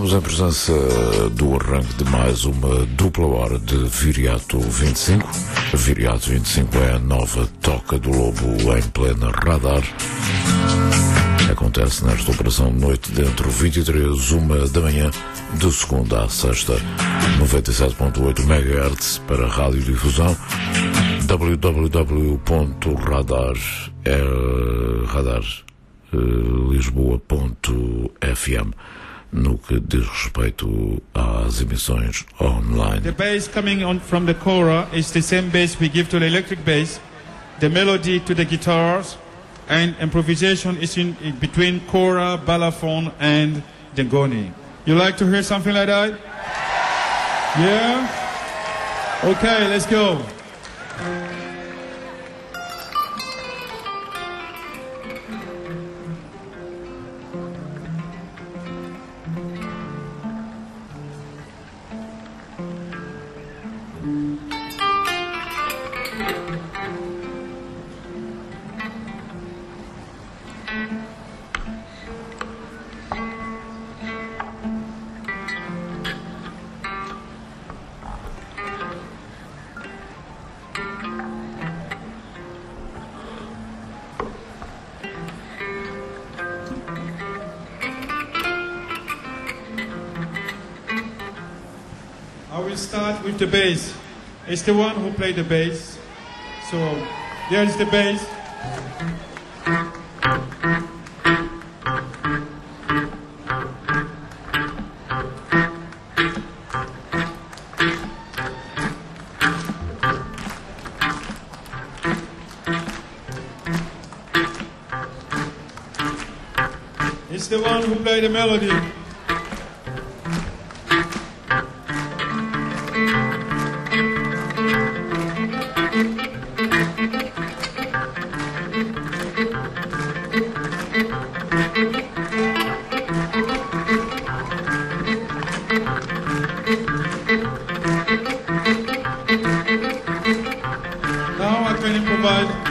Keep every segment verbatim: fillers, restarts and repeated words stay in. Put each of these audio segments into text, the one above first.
Estamos em presença do arranque de mais uma dupla hora de Viriato vinte e cinco. Viriato vinte e cinco é a nova Toca do Lobo em plena radar. Acontece nesta operação Noite Dentro, vinte e três, uma da manhã, de segunda à sexta, noventa e sete ponto oito megahertz para radiodifusão, w w w ponto radar lisboa ponto f m no que diz respeito às emissões online. The bass coming on from the kora is the same bass we give to the electric bass, the melody to the guitars, and improvisation is in, in between kora, balafon, and dengoni. You like to hear something like that? Yeah? Okay, let's go. I will start with the bass. It's the one who played the bass. So, there's the bass. It's the one who played the melody. Now I can improvise.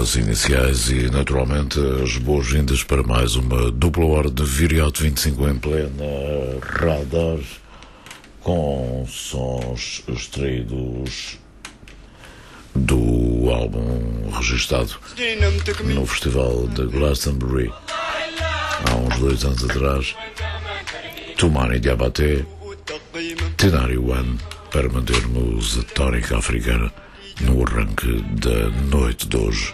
notas iniciais e, naturalmente, as boas-vindas para mais uma dupla hora de Viriato vinte e cinco em plena radar, com sons extraídos do álbum registado no Festival de Glastonbury há uns dois anos atrás, Toumani Diabaté, Tenari One, para mantermos a tónica africana no arranque da noite de hoje.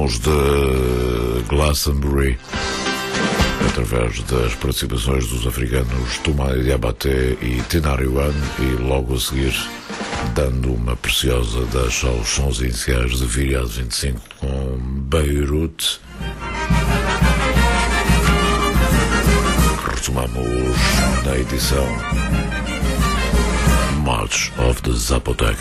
sons de Glastonbury, através das participações dos africanos Toumani Diabaté e Tinari One, e logo a seguir dando uma preciosa das aos sons iniciais de Viriato vinte e cinco com Beirute. Retomamos na edição March of the Zapotec.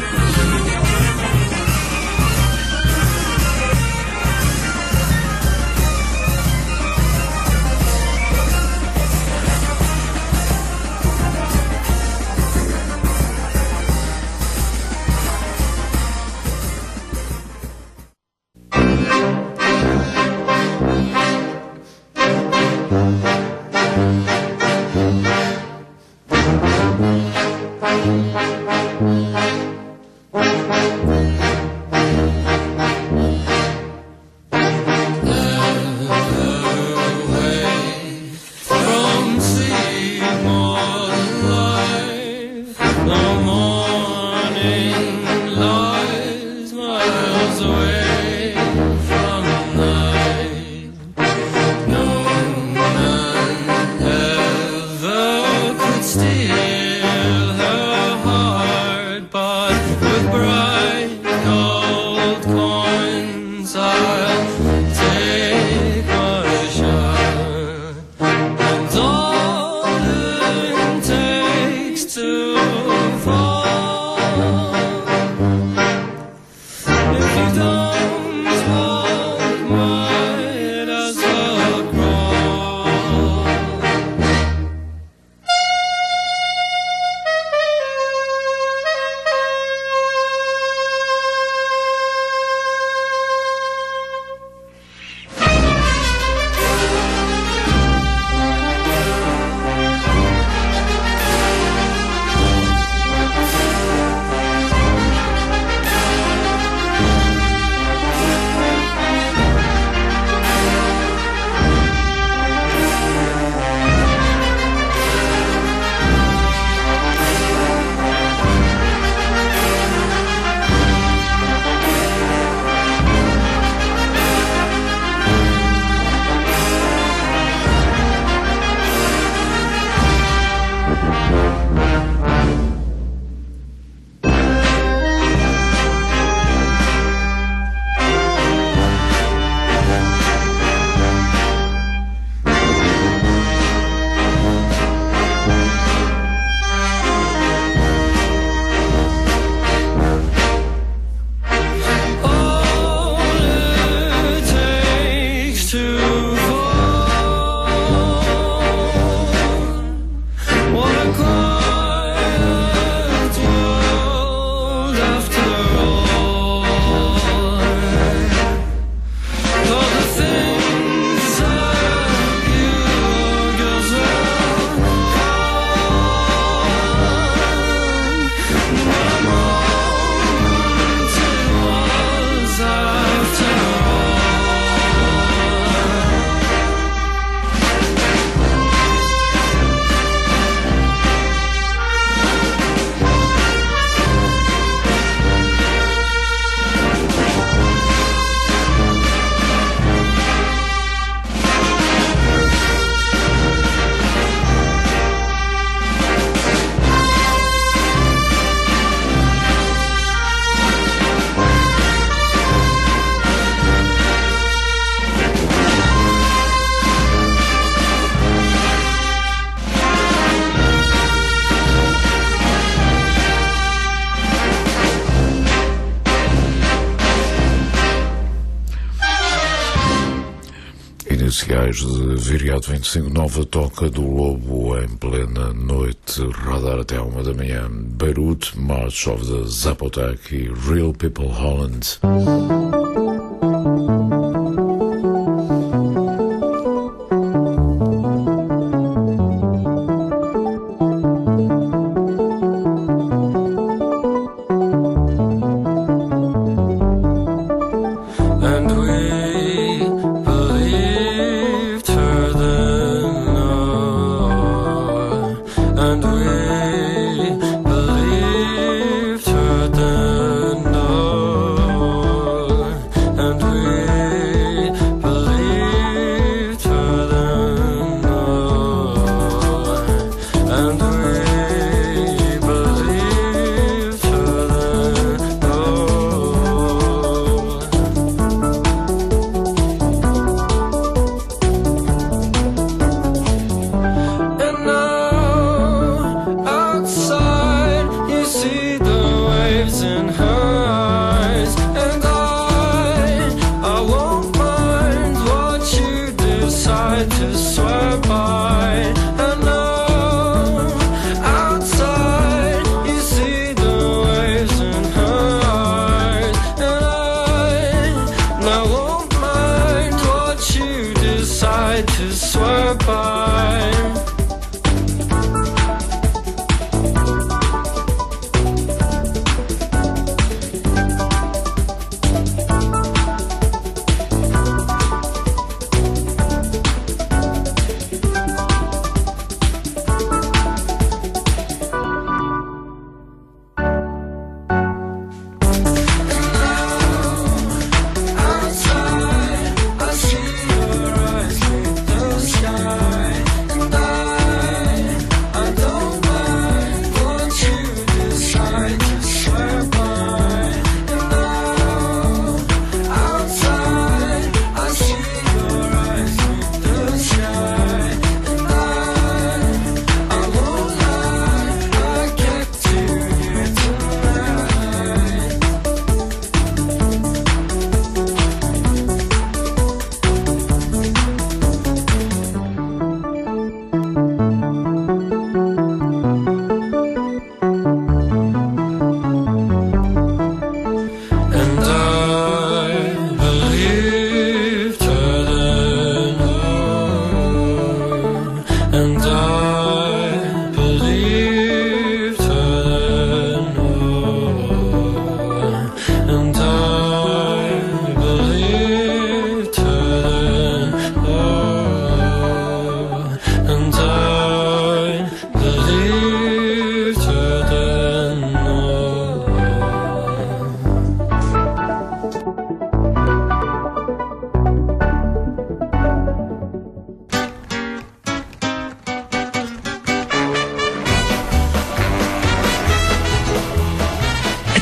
Iniciais de Viriato vinte e cinco, nova toca do Lobo em plena noite, radar até uma da manhã, Beirute, March of the Zapotec e Real People Holland. And we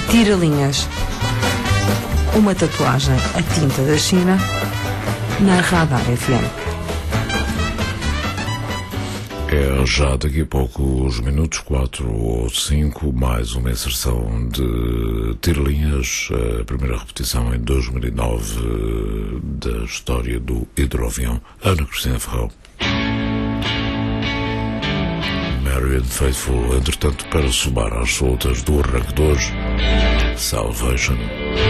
Tira-linhas. Uma tatuagem a tinta da China na Radar F M. É já daqui a poucos minutos, quatro ou cinco, mais uma inserção de Tira-linhas, a primeira repetição em dois mil e nove da história do hidroavião. Ana Cristina Ferrão. Marian Faithfull, entretanto, para somar às soltas do arranque de hoje, Salvation.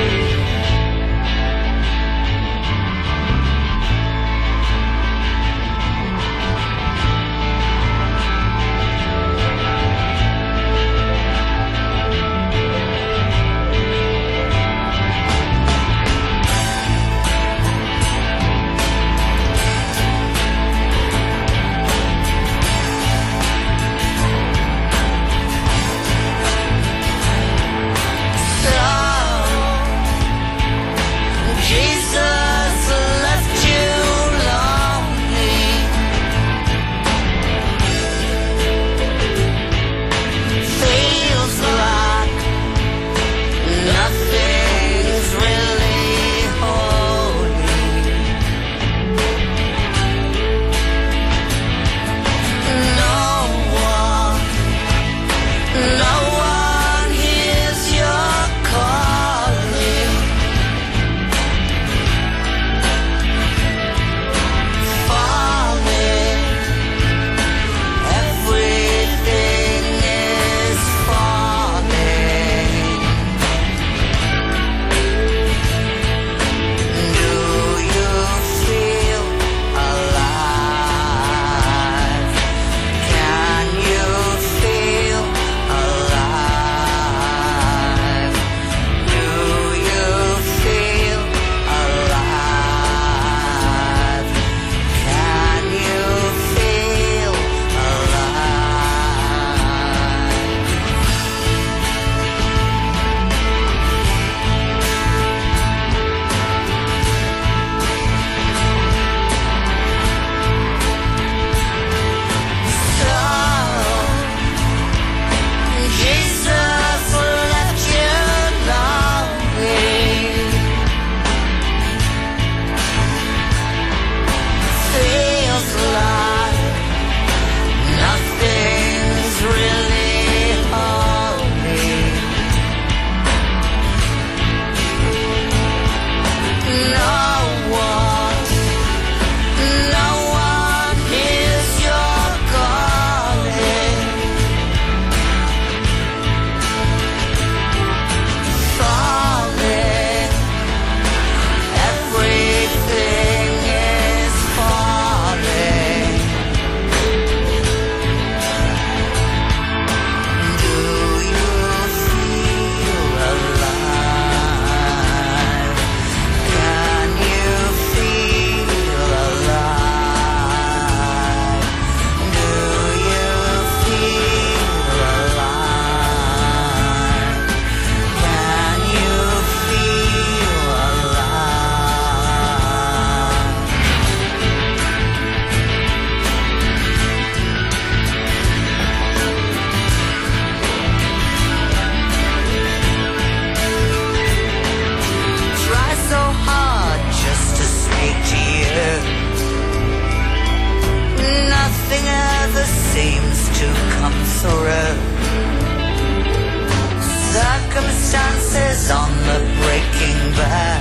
Circumstances on the breaking back.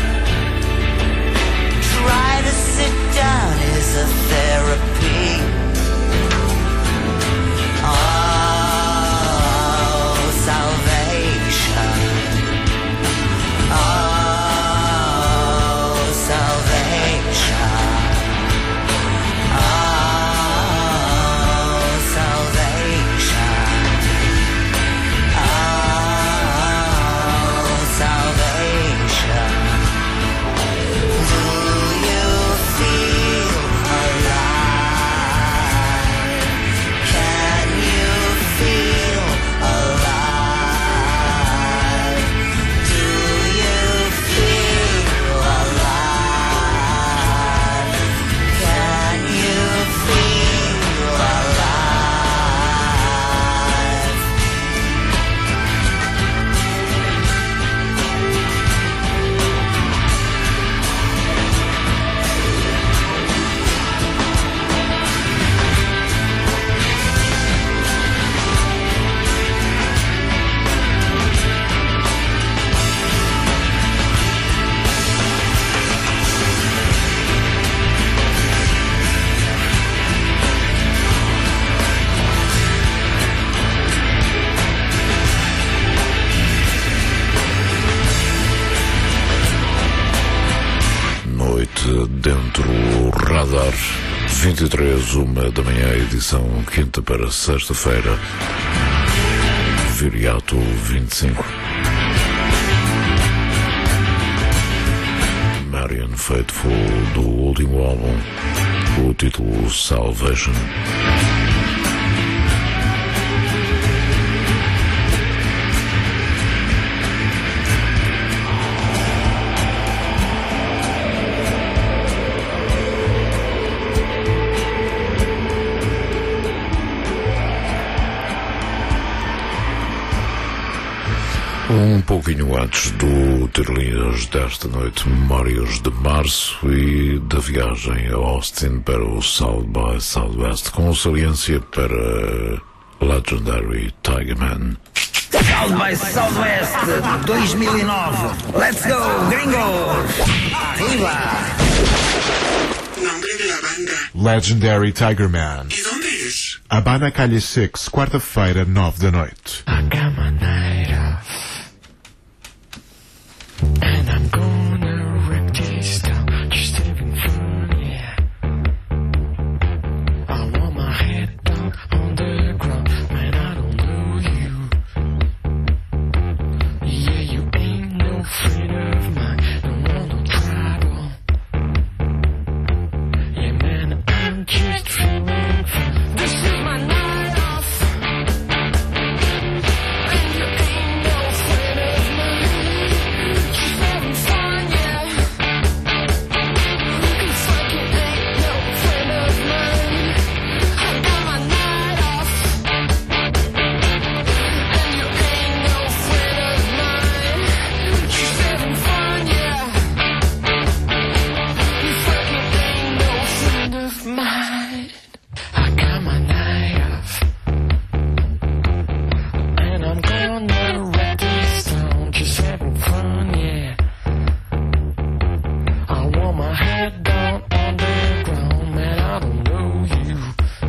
Try to sit down is a therapy. Oh, salvation. Oh, salvation. Oh, salvation. dentro Radar, vinte e três, uma da manhã, edição quinta para sexta-feira, Viriato vinte e cinco. Marian Faithfull, do último álbum, o título Salvation. Um pouquinho antes do Tirlinhas desta noite, memórias de março e da viagem a Austin para o South by Southwest, com saliência para Legendary Tigerman. South by Southwest dois mil e nove. Let's go, gringos! Arriba! Nombre de la banda. Legendary Tigerman. ¿Y dónde es? Habana Calle seis, quarta-feira, nove da noite. I got my night off, and I'm gonna rip this down, just having fun, yeah. I want my head down on the ground, man, I don't know you. Yeah, you ain't no friend of mine, don't want no trouble. Yeah, man, I'm just feeling fun. This is my night off, and you ain't no friend of mine. Just having fun, yeah. You fucking ain't no friend of mine. I got my night off, and you ain't no friend of mine. Just having fun, yeah. You fucking ain't no friend of mine. I got my night off, and I'm gonna wrap this down, just having fun, yeah. I want my head down on the ground, man, I don't know you.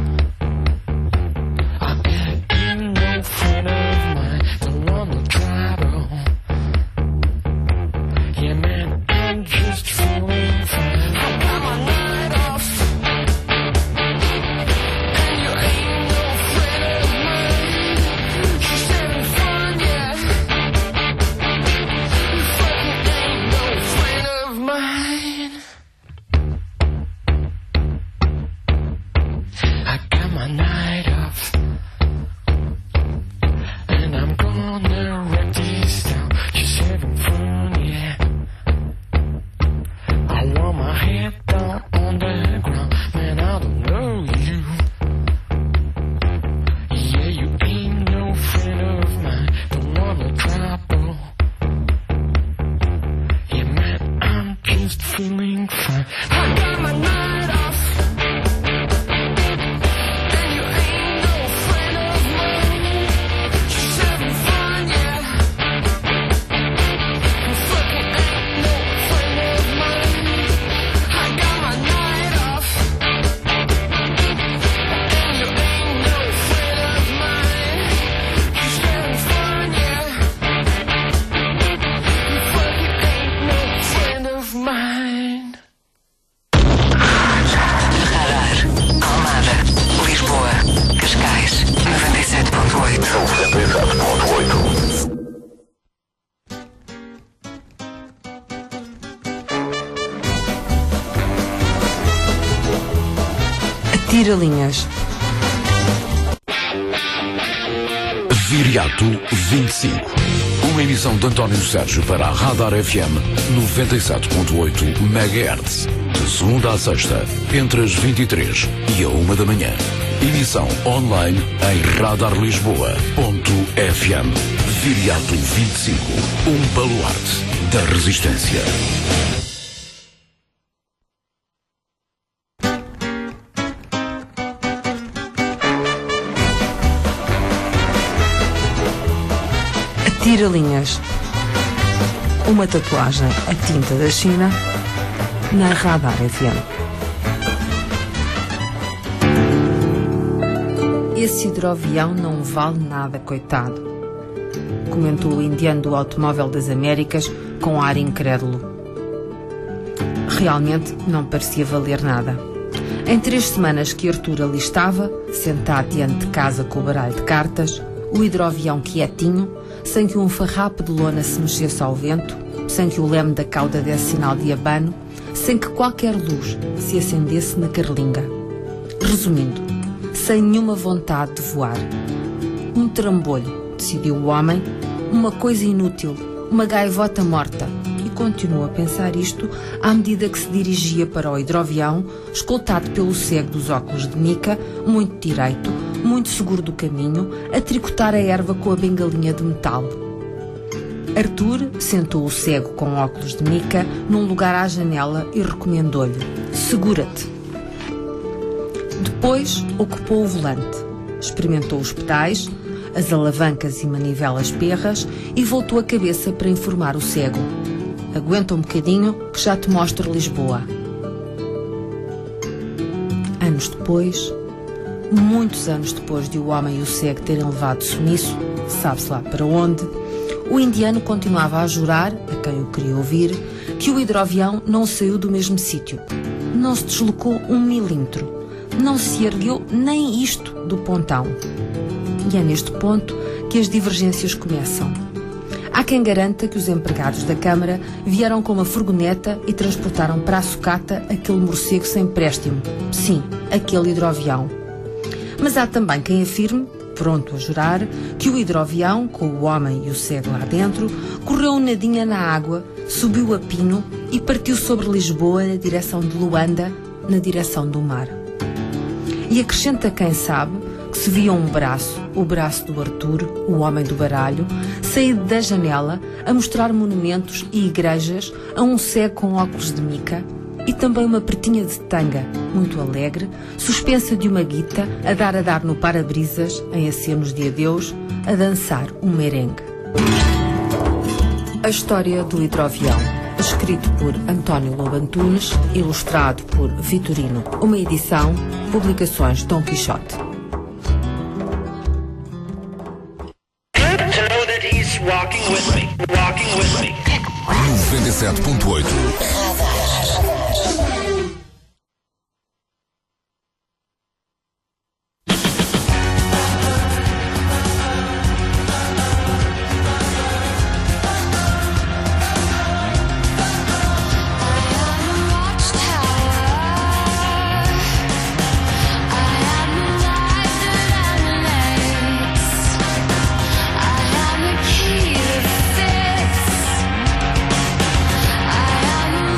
I ain't no friend of mine, don't want no trouble. Yeah, man, I'm just feeling fine. I got my night off, and you ain't no friend of mine. Just having fun, yeah. You fucking ain't no friend of mine. I got my night off, and I'm gonna wrap this down, just having fun, yeah. I want my head down on the ground, man, I don't know you. Yeah, you ain't no friend of mine, don't want no trouble. Yeah, man, I'm just feeling fine. I got my night off, and you ain't no friend of mine. Just having fun, yeah. You fucking ain't no friend of mine. I got my night off, and you ain't no friend of mine. Just having fun, yeah. You fucking ain't no friend of mine. Radar, Almada, Lisboa, Cascais, noventa e sete ponto oito. noventa e sete ponto oito. Tira-linhas. Viriato vinte e cinco. Uma emissão de António Sérgio para a Radar F M noventa e sete ponto oito megahertz. De segunda a sexta, entre as vinte e três e a uma da manhã. Emissão online em radarlisboa ponto f m. Viriato vinte e cinco. Um baluarte da resistência. Tira-linhas. Uma tatuagem a tinta da China na Radar F M. Esse hidroavião não vale nada, coitado, comentou o indiano do Automóvel das Américas com ar incrédulo. Realmente não parecia valer nada. Em três semanas que Arthur ali estava, sentado diante de casa com o baralho de cartas, o hidroavião quietinho, sem que um farrapo de lona se mexesse ao vento, sem que o leme da cauda desse sinal de abano, sem que qualquer luz se acendesse na carlinga. Resumindo, sem nenhuma vontade de voar. Um trambolho, decidiu o homem, uma coisa inútil, uma gaivota morta, e continuou a pensar isto à medida que se dirigia para o hidroavião, escoltado pelo cego dos óculos de mica, muito direito, muito seguro do caminho, a tricotar a erva com a bengalinha de metal. Arthur sentou o cego com óculos de mica num lugar à janela e recomendou-lhe: segura-te. Depois ocupou o volante, experimentou os pedais, as alavancas e manivelas perras e voltou a cabeça para informar o cego: aguenta um bocadinho que já te mostro Lisboa. Anos depois, muitos anos depois de o homem e o cego terem levado sumiço, sabe-se lá para onde, o indiano continuava a jurar, a quem o queria ouvir, que o hidroavião não saiu do mesmo sítio. Não se deslocou um milímetro. Não se ergueu nem isto do pontão. E é neste ponto que as divergências começam. Há quem garanta que os empregados da Câmara vieram com uma furgoneta e transportaram para a sucata aquele morcego sem préstimo. Sim, aquele hidroavião. Mas há também quem afirme, pronto a jurar, que o hidroavião, com o homem e o cego lá dentro, correu um nadinha na água, subiu a pino e partiu sobre Lisboa na direção de Luanda, na direção do mar. E acrescenta quem sabe que se via um braço, o braço do Arthur, o homem do baralho, sair da janela a mostrar monumentos e igrejas a um cego com óculos de mica e também uma pretinha de tanga, muito alegre, suspensa de uma guita, a dar a dar no para-brisas, em acenos de adeus, a dançar um merengue. A história do hidroavião, escrito por António Lobo Antunes, ilustrado por Vitorino. Uma edição, Publicações Dom Quixote. Walking with me, walking with me. noventa e sete ponto oito. I am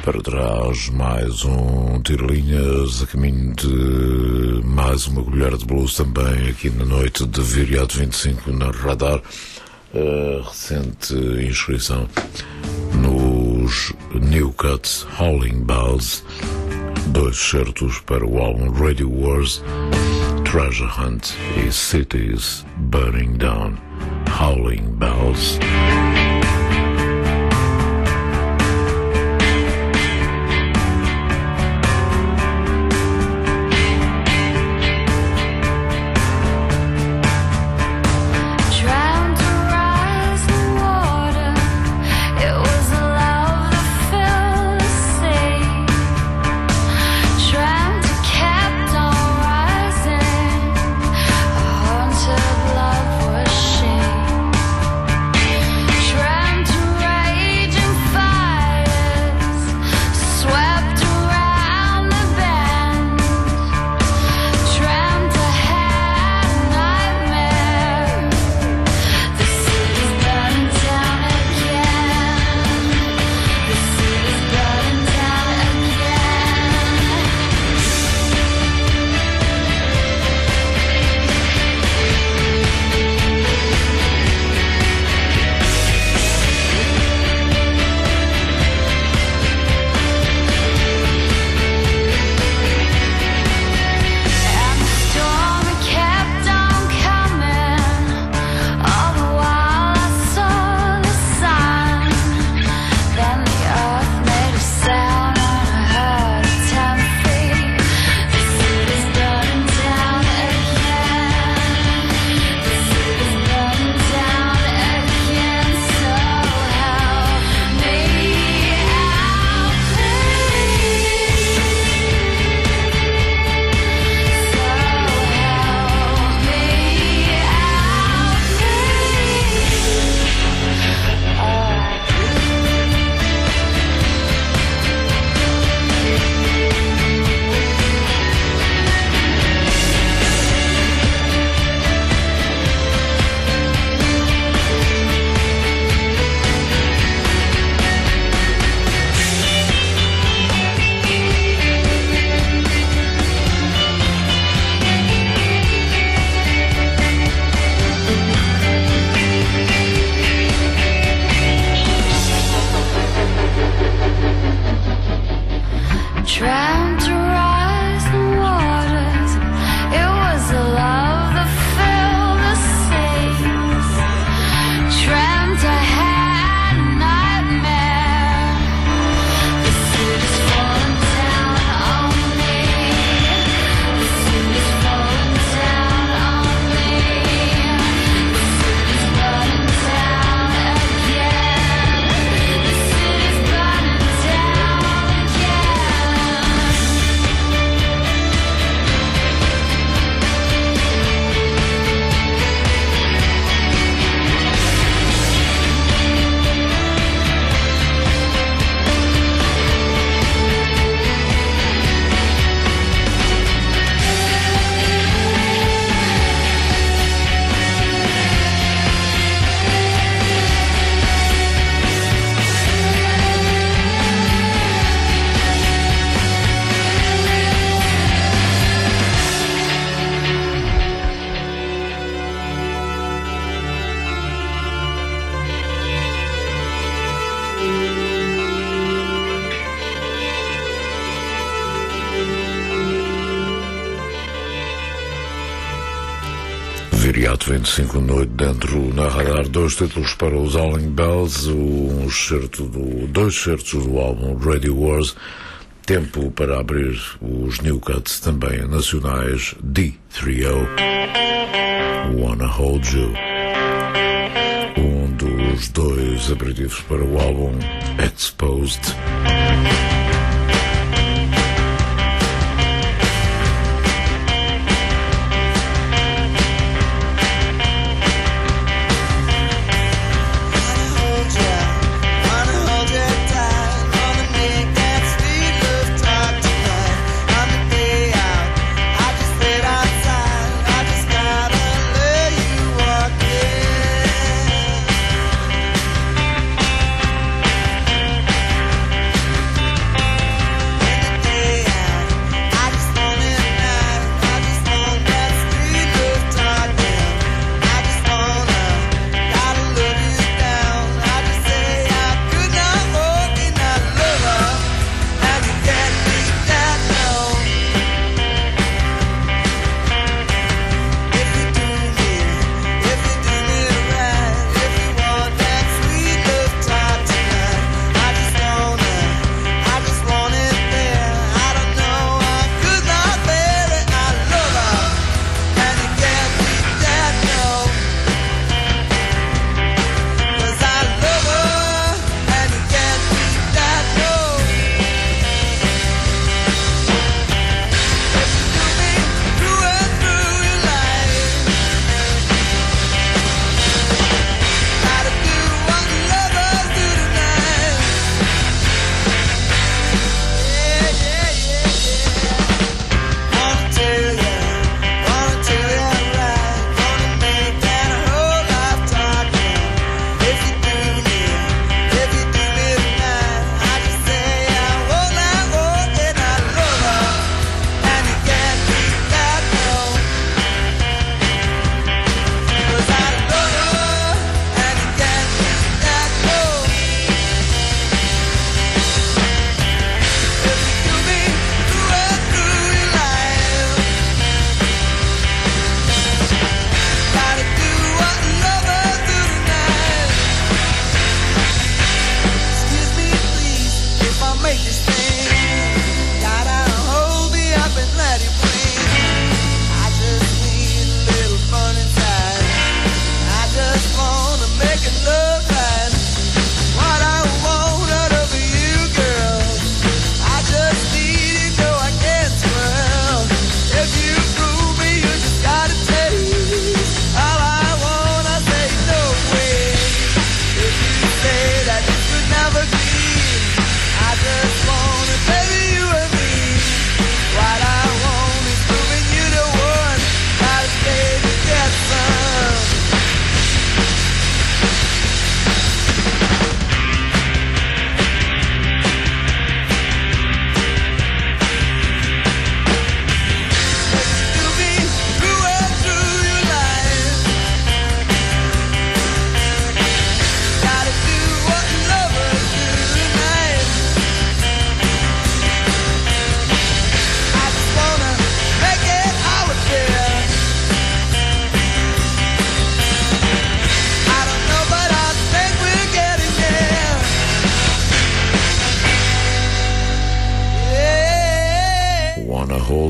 para trás, mais um tiro-linhas a caminho de mais uma colher de blues também aqui na noite de Viriato vinte e cinco na Radar. A recente inscrição nos New Cuts Howling Bells, dois certos para o álbum Radio Wars, Treasure Hunt e Cities Burning Down. Howling Bells. Viriato vinte e cinco noite dentro na Radar, dois títulos para os Howling Bells, um excerto do, dois excertos do álbum Radio Wars, tempo para abrir os New Cuts também nacionais, D três O, Wanna Hold You, um dos dois aperitivos para o álbum Exposed. Thank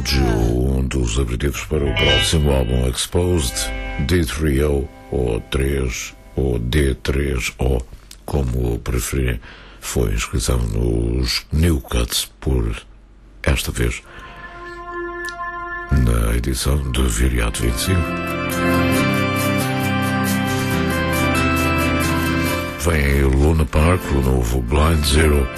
Mojo, um dos aperitivos para o próximo álbum Exposed, D três O ou três ou D três O, como o preferirem, foi inscrição nos New Cuts por esta vez na edição de Viriato vinte e cinco. Vem aí Luna Park, o novo Blind Zero,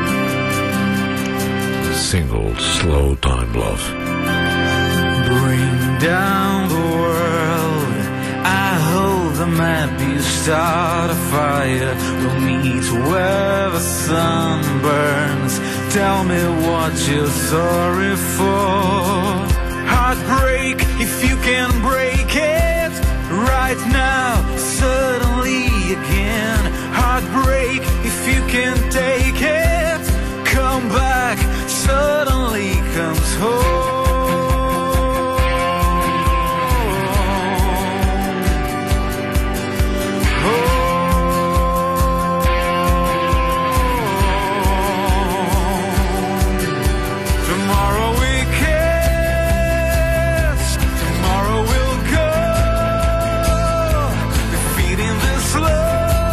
single Slow Time Love. Bring down the world, I hold the map, you start a fire, we'll meet where the sun burns, tell me what you're sorry for. Heartbreak, if you can break it, right now, suddenly again. Heartbreak, if you can take it, come back, suddenly comes home. Love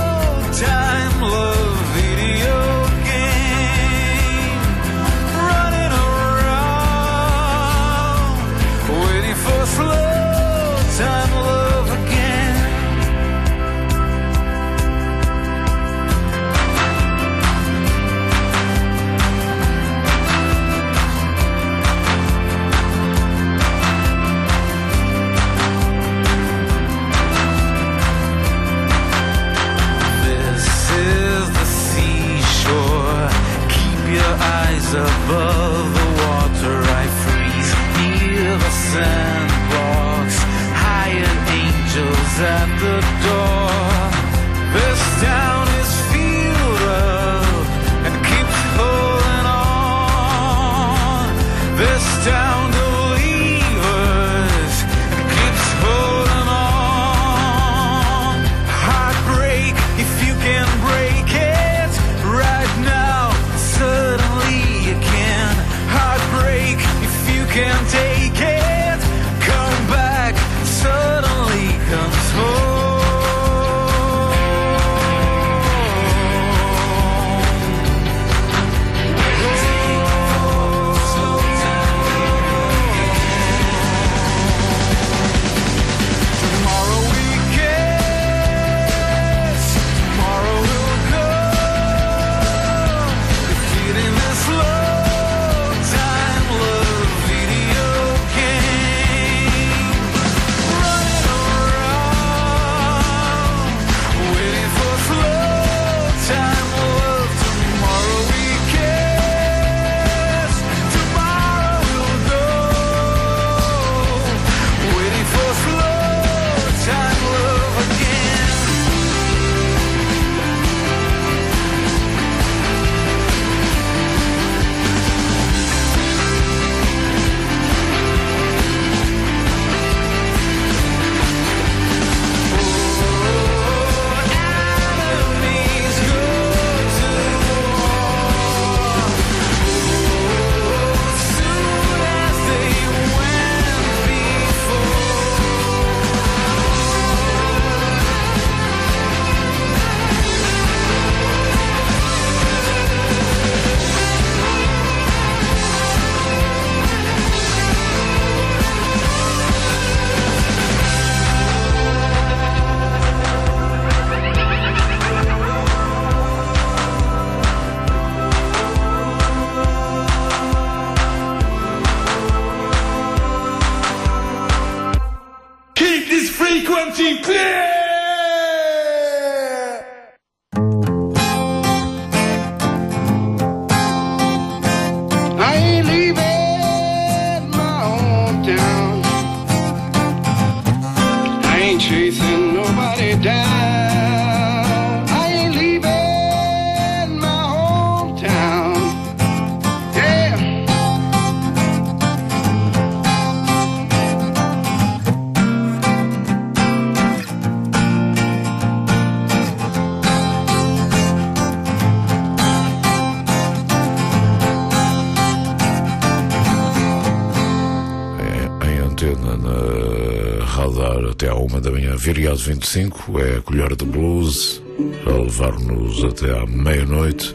à uma da manhã. Viriato vinte e cinco é a colher de blues a levar-nos até à meia-noite.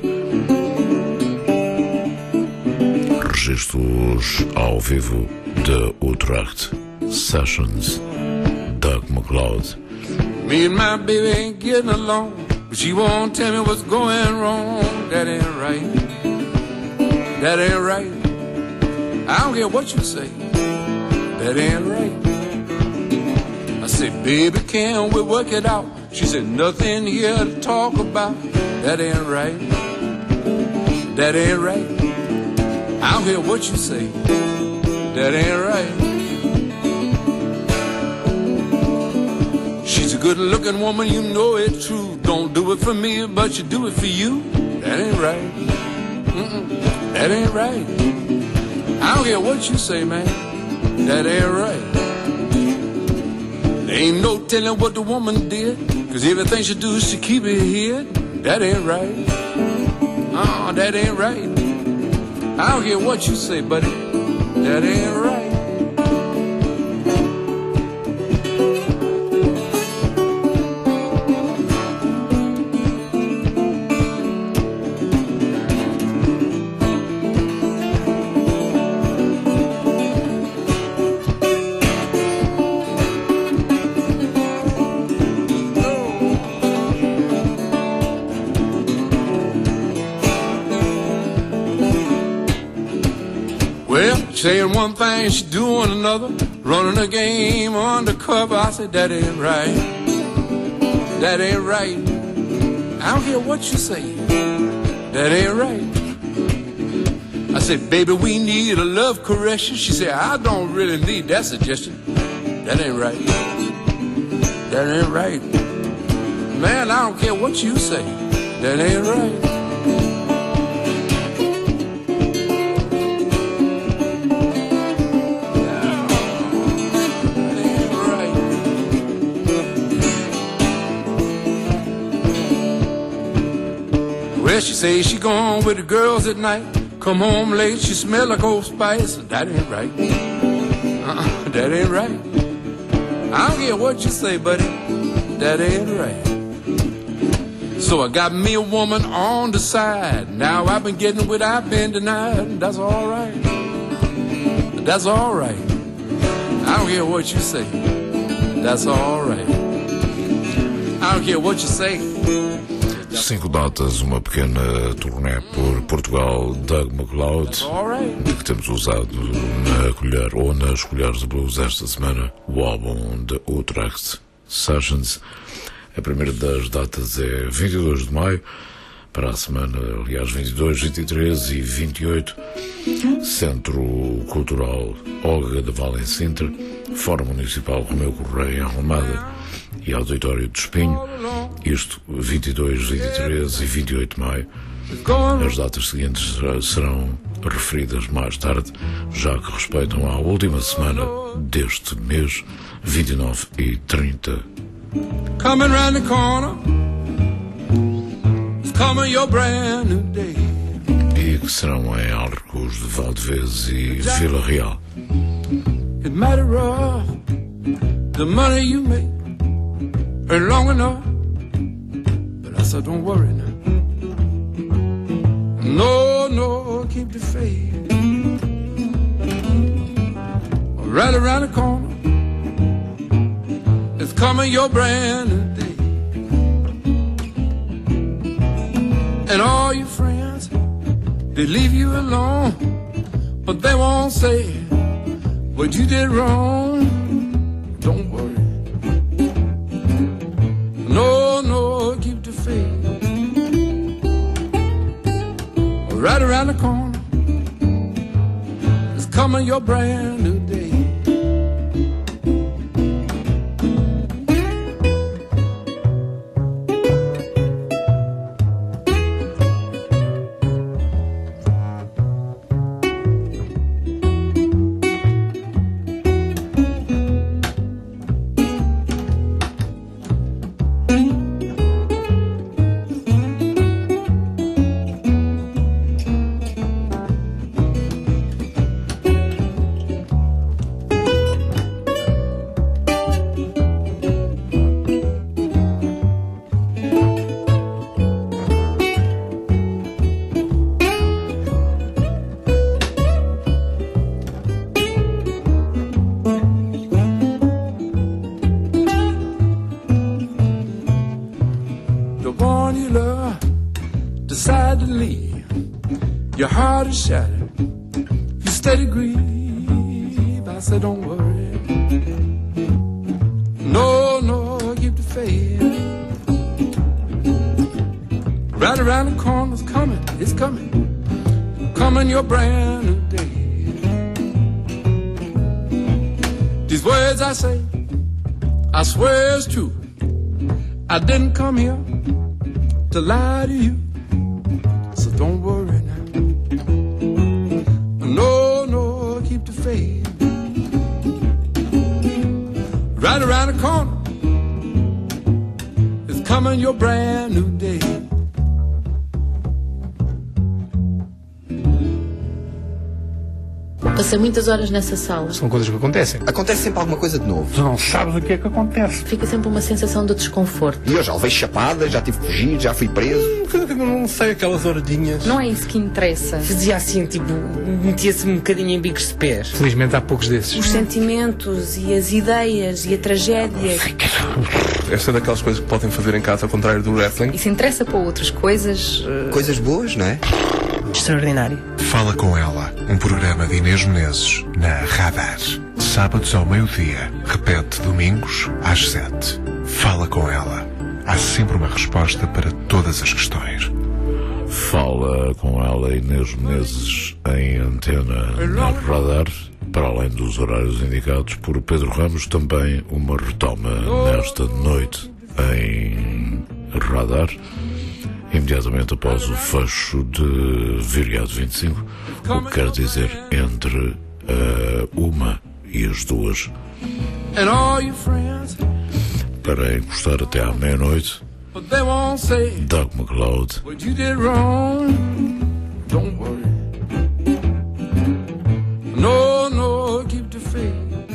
Registros ao vivo de Utrecht Sessions, Doug MacLeod. Me and my baby ain't getting along, but she won't tell me what's going wrong. That ain't right. That ain't right. I don't care what you say. That ain't right. I said, baby, can we work it out? She said, nothing here to talk about. That ain't right. That ain't right. I don't care what you say. That ain't right. She's a good-looking woman, you know it's true. Don't do it for me, but you do it for you. That ain't right. Mm-mm. That ain't right. I don't care what you say, man. That ain't right. There ain't no telling what the woman did, 'cause everything she do, she keep it hid. That ain't right. Uh-uh, that ain't right. I don't care what you say, buddy. That ain't right. Saying one thing, she doing another, running a game undercover. I said, that ain't right. That ain't right. I don't care what you say. That ain't right. I said, baby, we need a love correction. She said, I don't really need that suggestion. That ain't right. That ain't right. Man, I don't care what you say. That ain't right. She say she gone with the girls at night. Come home late, she smell like Old Spice. That ain't right. Uh-uh, that ain't right. I don't care what you say, buddy. That ain't right. So I got me a woman on the side. Now I've been getting what I've been denied. That's all right. That's all right. I don't care what you say. That's all right. I don't care what you say. Cinco datas, uma pequena turnê por Portugal, Doug MacLeod, de que temos usado na colher ou nas colheres de blues esta semana o álbum de Utrecht Sessions. A primeira das datas é vinte e dois de maio, para a semana, aliás, vinte e dois, vinte e três e vinte e oito, Centro Cultural Olga de Valencintra, Fórum Municipal Romeu Correia em Almada e Auditório de Espinho, isto vinte e dois, vinte e três e vinte e oito de maio. As datas seguintes serão referidas mais tarde, já que respeitam à última semana deste mês, vinte e nove e trinta. Coming round the corner, it's coming your brand new day. E que serão em Arcos de Valdevez e Vila Real. It matter rough, the money you make ain't long enough, but I said don't worry now. No, no, keep the faith. Right around the corner, it's coming your brand new day. And all your friends, they leave you alone, but they won't say what you did wrong. Don't worry. No, no, keep the faith. Right around the corner, it's coming your brand new day. one you love decide to leave, your heart is shattered, you steady grieve. I said don't worry, no, no, keep the faith. Right around the corner, it's coming, it's coming, coming your brand new day. These words I say, I swear it's true. I didn't come here to lie to you, so don't worry now. No, no, keep the faith. Right around the corner, it's coming your brand new day. Passei muitas horas nessa sala. São coisas que acontecem. Acontece sempre alguma coisa de novo. Tu não sabes o que é que acontece. Fica sempre uma sensação de desconforto. E eu já levei chapada, já tive que fugir, já fui preso. Não sei, aquelas horadinhas. Não é isso que interessa. Fazia assim, tipo, metia-se um bocadinho em bicos de pés. Felizmente há poucos desses. Os sentimentos e as ideias e a tragédia. Esta é daquelas coisas que podem fazer em casa ao contrário do wrestling. E se interessa para outras coisas... Uh... Coisas boas, não é? Extraordinário. Fala com ela, um programa de Inês Menezes na Radar. Sábados ao meio-dia, repete domingos às sete. Fala com ela. Há sempre uma resposta para todas as questões. Fala com ela, Inês Menezes, em antena na Radar. Para além dos horários indicados por Pedro Ramos, também uma retoma nesta noite em Radar, imediatamente após o fecho de Viriato vinte e cinco, o que quer dizer entre uh, uma e as duas. Para encostar até à meia-noite, Doug MacLeod. No, no, keep the faith.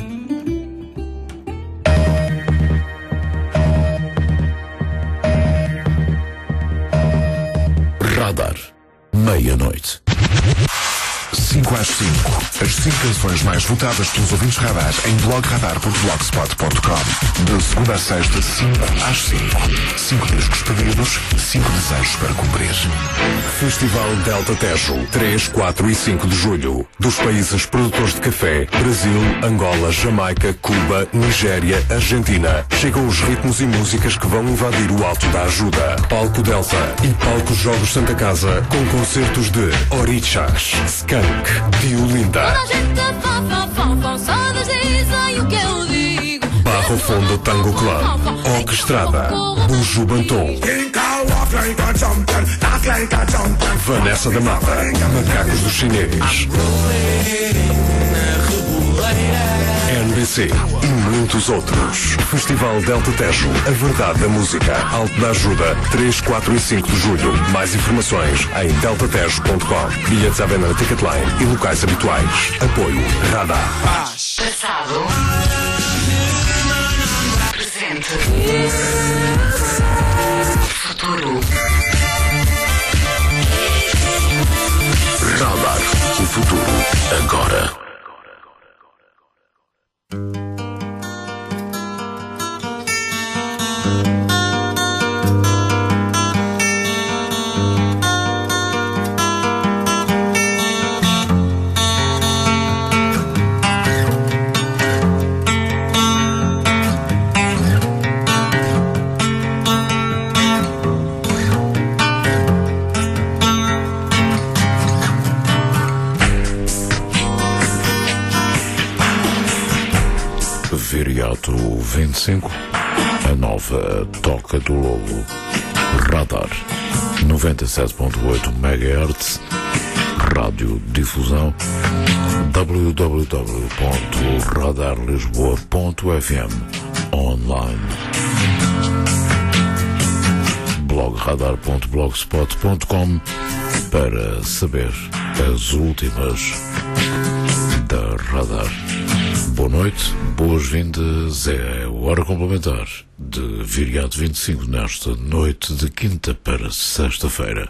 Radar, meia-noite. cinco às cinco. As cinco canções mais votadas pelos ouvintes Radar em blog radar ponto blogspot ponto com. De segunda a sexta, cinco às cinco. Cinco discos pedidos, cinco desejos para cumprir. Festival Delta Tejo, três, quatro e cinco de julho. Dos países produtores de café, Brasil, Angola, Jamaica, Cuba, Nigéria, Argentina. Chegam os ritmos e músicas que vão invadir o Alto da Ajuda. Palco Delta e Palco Jogos Santa Casa, com concertos de Orichas, Skank, Diolinda. Barro Fundo Tango Club, Orquestrada, Buju Banton, Vanessa da Mata, Macacos do Chinês, N B C e muitos outros. Festival Delta Tejo, a verdade da música. Alto da Ajuda, três, quatro e cinco de julho. Mais informações em delta tejo ponto com. Bilhetes à venda na Ticketline e locais habituais. Apoio Radar. Passado. Presente. Futuro. Radar, o futuro, agora. Viriato vinte e cinco, a nova Toca do Lobo. Radar noventa e sete ponto oito megahertz, rádio difusão w w w ponto radar lisboa ponto f m, online blog radar ponto blogspot ponto com para saber as últimas da Radar. Boa noite, boas-vindas. É a hora complementar de Viriato vinte e cinco nesta noite de quinta para sexta-feira.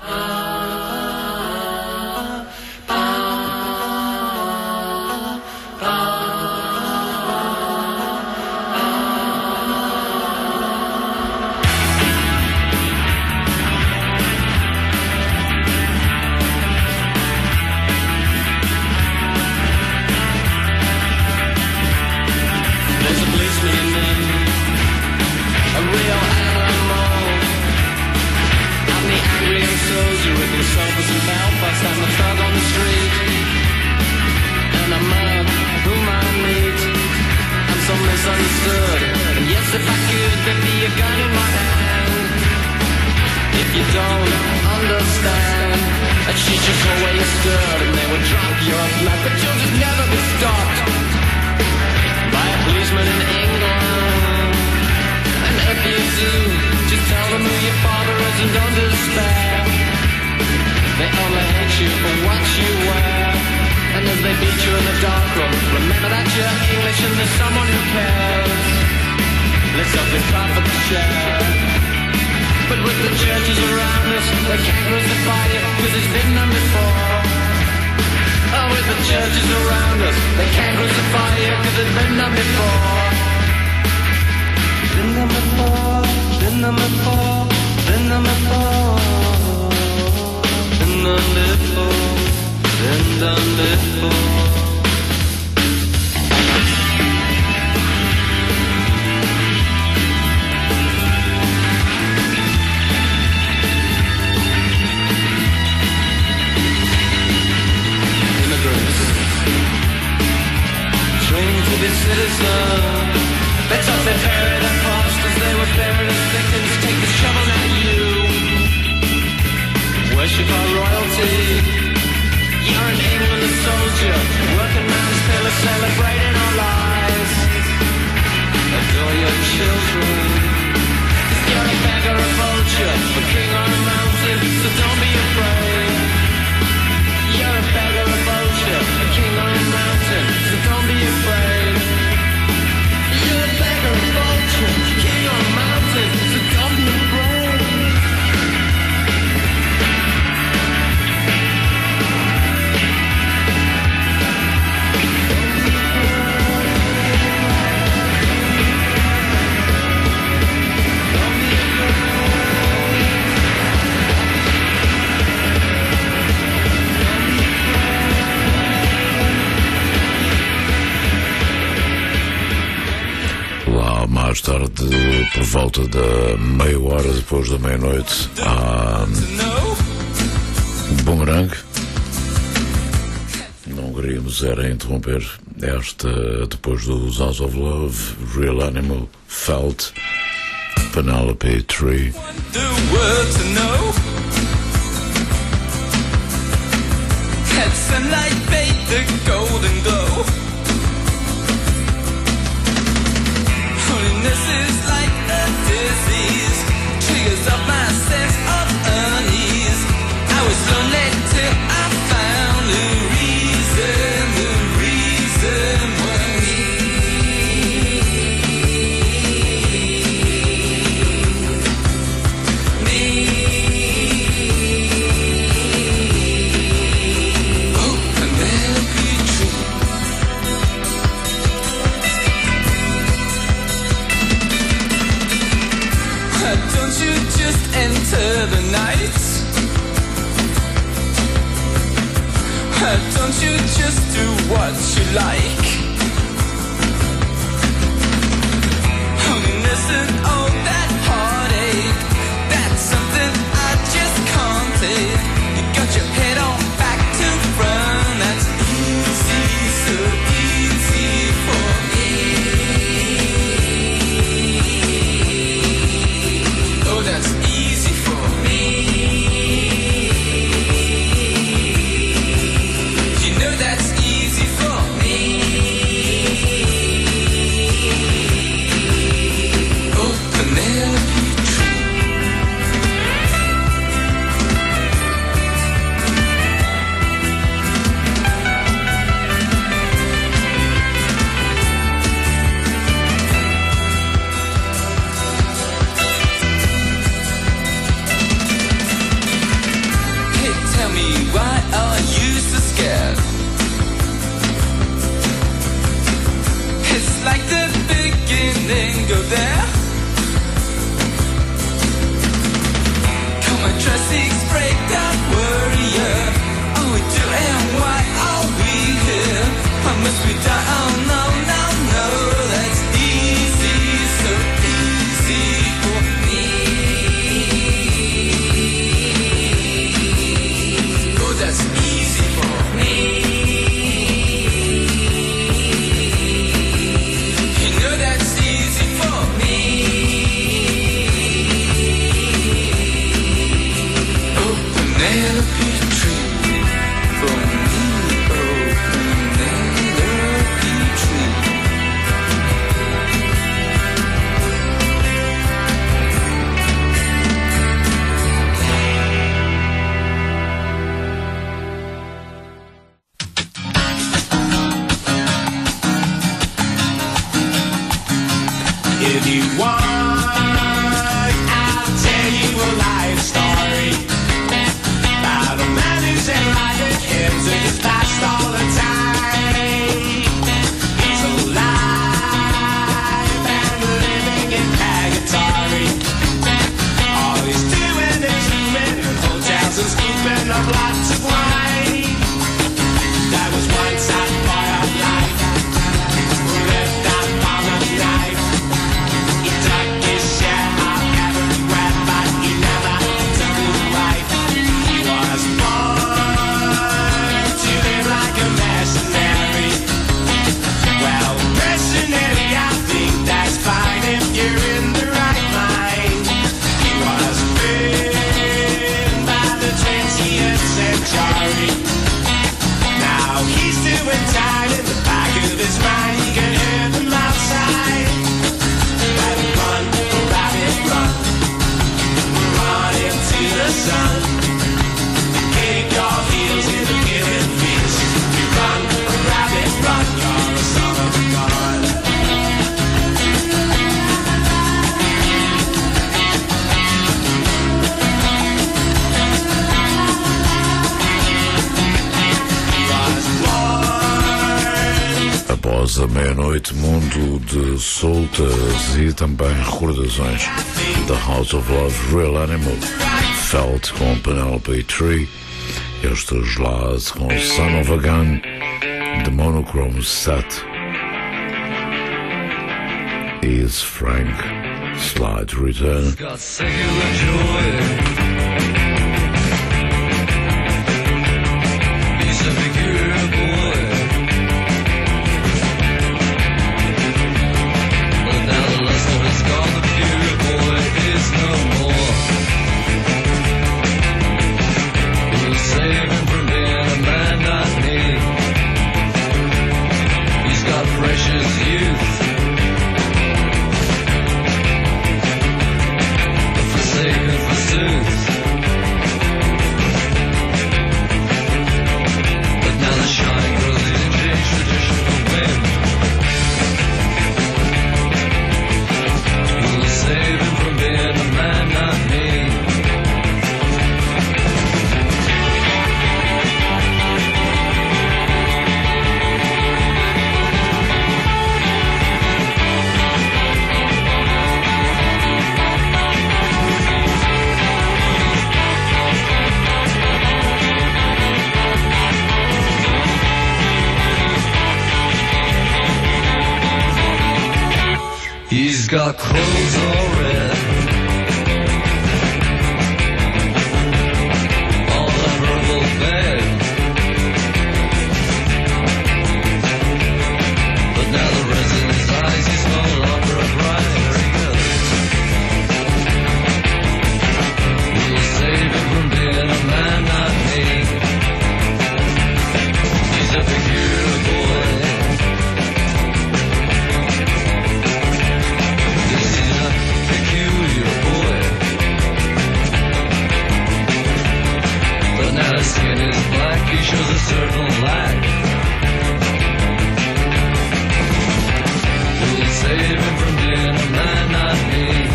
soldier with himself as a Belfast. I'm a thug on the street, and a man whom I meet. I'm so misunderstood, and yes, if I could, there'd be a gun in my hand. If you don't understand that she's just always stood, and they would drop your blood, but you'll just never be stopped by a policeman in England. And if you do, just tell them who your father is and don't despair. They only hate you for what you wear. And as they beat you in the dark room, remember that you're English and there's someone who cares. Let's up the profit share. But with the churches around us, they can't crucify you, cause it's been done before. Oh, with the churches around us, they can't crucify you, cause it's been done before. Been done before, been done before, been done before. Been done before, been done before. Trained to be citizens, they thought they'd heard their past as they were buried as victims. Take the shovel at you, worship our royalty. You're in England a soldier, working man's pillar, celebrating our lives. Adore your children, cause you're a beggar, a vulture, a king on a mountain, so don't be afraid. You're a beggar, a vulture, a king on a mountain, so don't be afraid. You're a beggar, a vulture, a king on a mountain, so don't be afraid. Mais tarde, por volta da meia hora depois da meia-noite, há Boomerang. Não queríamos era interromper esta depois do House of Love, Real Animal, Felt, Penelope Tree. The word to know. Let sunlight fade the golden glow. Holiness is like a disease, triggers up my sense of unease. I was lonely till I found the reason, the reason was me. Oh, Penelope Tree. Don't you just enter the night? Don't you just do what you like? Holiness and all that heartache, that's something I just can't take. You got your head on back to front, that's easy, so easy for me. Oh, that's easy for me. You know that's easy for me. Oh, son. Kick your heels in the killing fields. You run, rabbit, run, you're a son of a gun. Após a meia-noite, mundo de soltas e também recordações. The House of Love, Real Animal, Felt com Penelope Tree, estes Lads com Son of a Gun, The Monochrome Set, Is Frank, Slide Return. Got secular joy. He's a peculiar boy. But now the lust of his gone, the peculiar boy is no more. Who'll save him from being a man not me? He's got precious youth. Forsaken forsooth. But now the shine grows in change traditional whim. Who'll save him from being a man, not me? He's got clothes all red, all that verbal bed. But now the reds in his eyes, he's no longer a bright Who'll save him from being a man, not me? He's a peculiar boy. His skin is black, he shows a certain lack. Who'll save him from being a man, not me?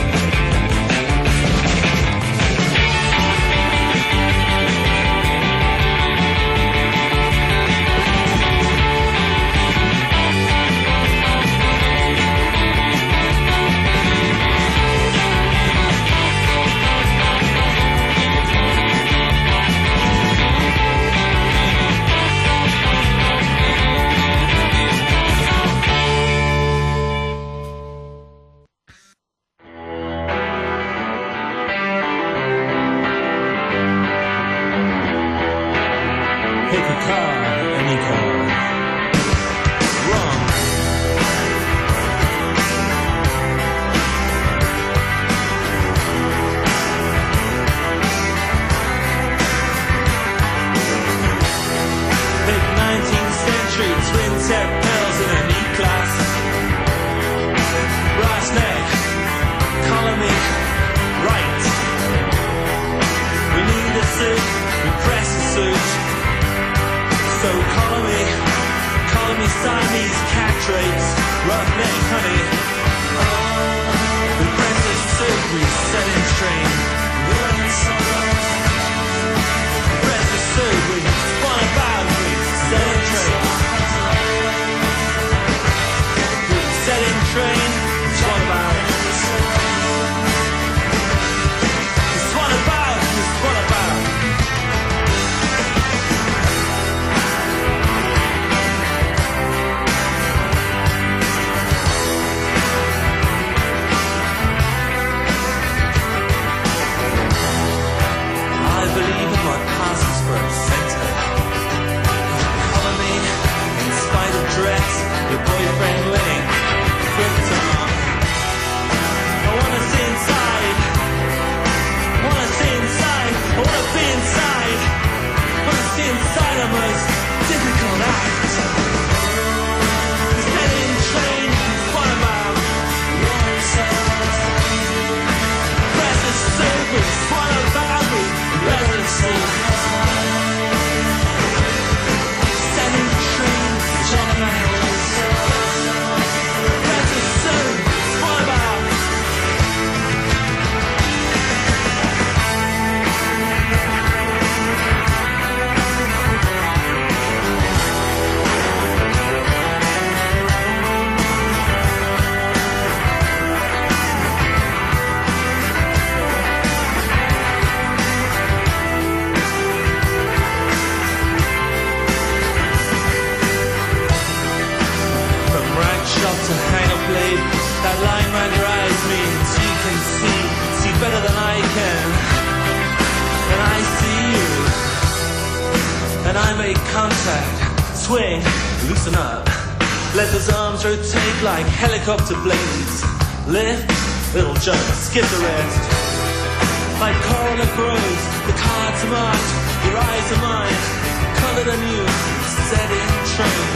make contact. Swing, loosen up. Let those arms rotate like helicopter blades. Lift, little jump, skip the rest. Like coral that grows, the cards are marked, your eyes are mine, colored anew, set in train.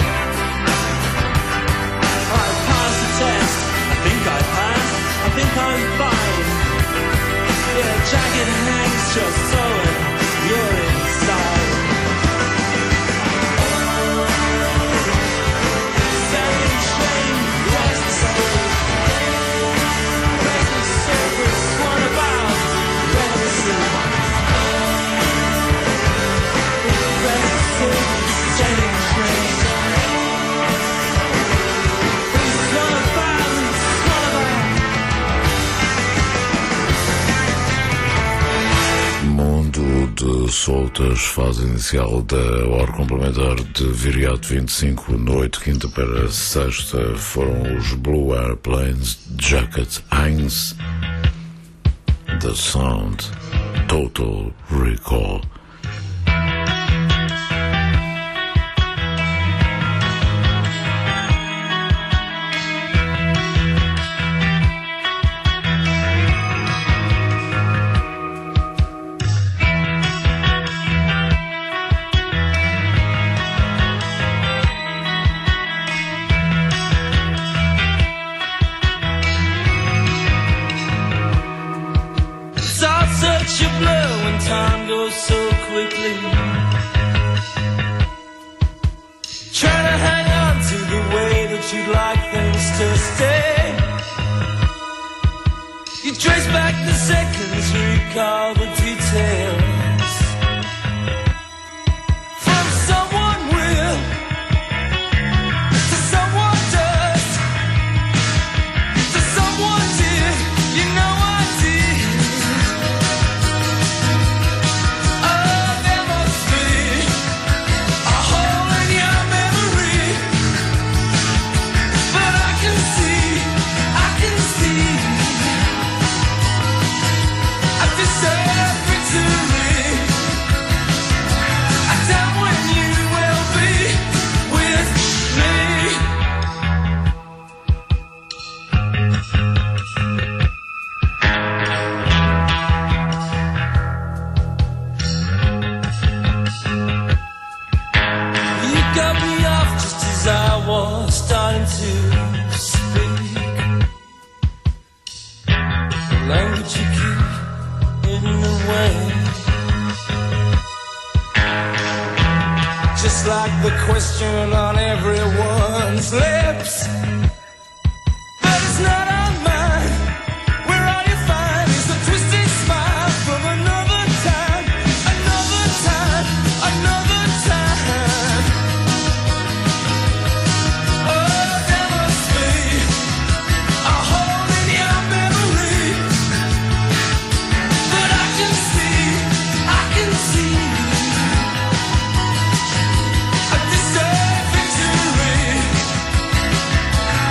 I passed the test, I think I passed, I think I'm fine. Yeah, jagged hangs just sewing, you're inside. Setting train, rest asleep. Rest surface, what about rest asleep? Rest asleep, setting train. It's not about, it's not about. Mundo de soltas, fase inicial da hora complementar de Viriato vinte e cinco, noite quinta para sexta, foram os Blue Airplanes, Jacket Heinz, The Sound, Total Recall. It's all such a blur when time goes so quickly. Trying to hang on to the way that you'd like things to stay. You trace back the seconds, recall the details. From someone real to someone does, to someone dear, you know I did. Oh, there must be a hole in your memory, but I can see, I can see, I deserve victory. A time when you will be with me. You got me off just as I was starting to speak. The language you keep hidden away, just like the question on everyone's lips. But it's not on mine. Where are you find is a twisted smile from another time, another time, another time. Oh, there must be a hole in your memory, but I can see, I can see, I deserve victory.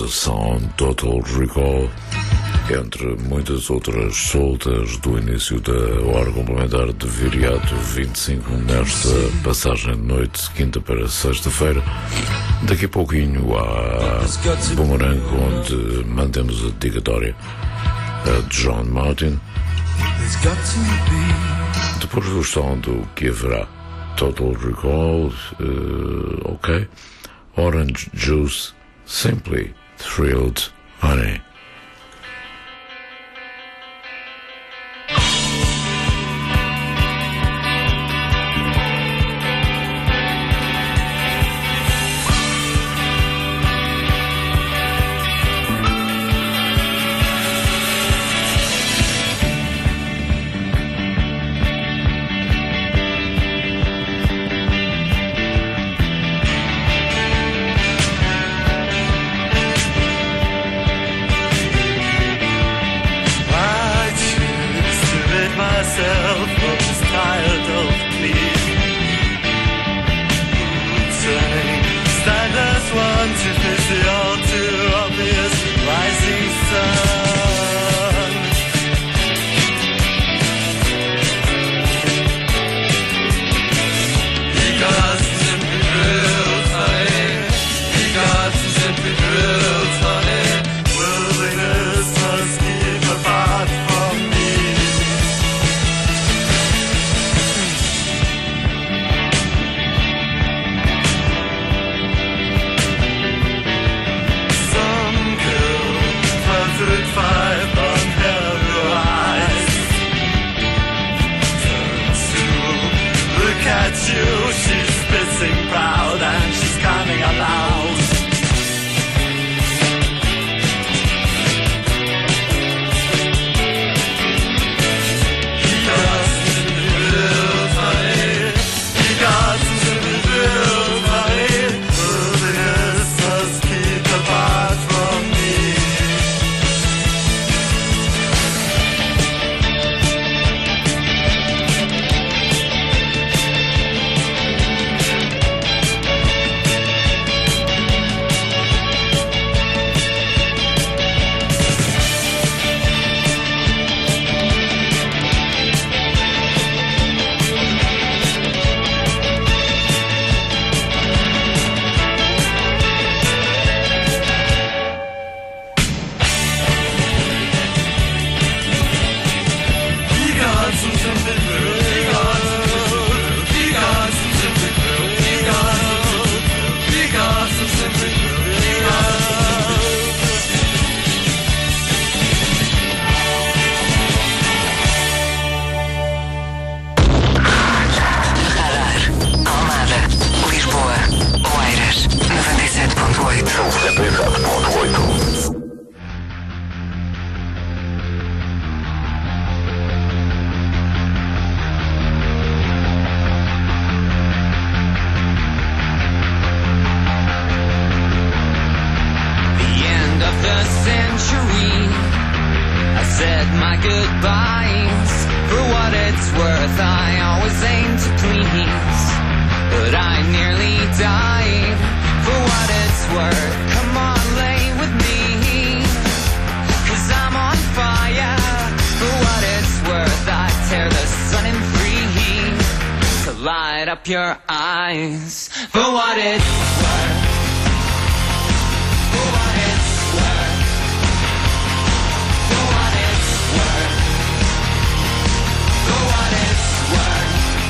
The Sound, Total Recall, entre muitas outras soltas do início da hora complementar de Viriato vinte e cinco, nesta passagem de noite, quinta para sexta-feira. Daqui a pouquinho há Boomerang, onde mantemos a dedicatória a John Martin. Depois do som do que haverá Total Recall, uh, ok, Orange Juice, Simply Thrilled Honey. Up your eyes for what it's worth. For what it's worth. For what it's worth. For what it's worth.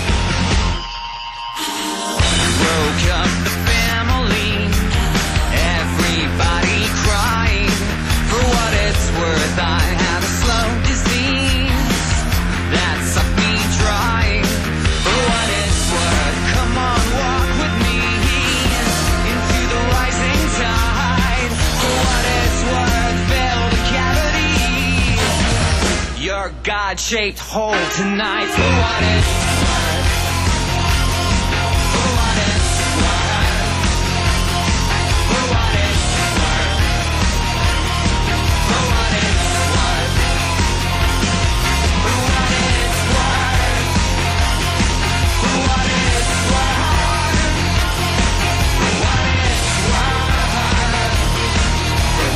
Broke up the family. Everybody cried. For what it's worth, I had a slow disease that sucked me dry. For what it's worth, come on, walk with me into the rising tide. For what it's worth, fill the cavity, your God-shaped hole tonight. For what it's worth, for what it's worth, for what it's worth, for what it's worth, for what it's worth. For what it's worth, for what it's worth, for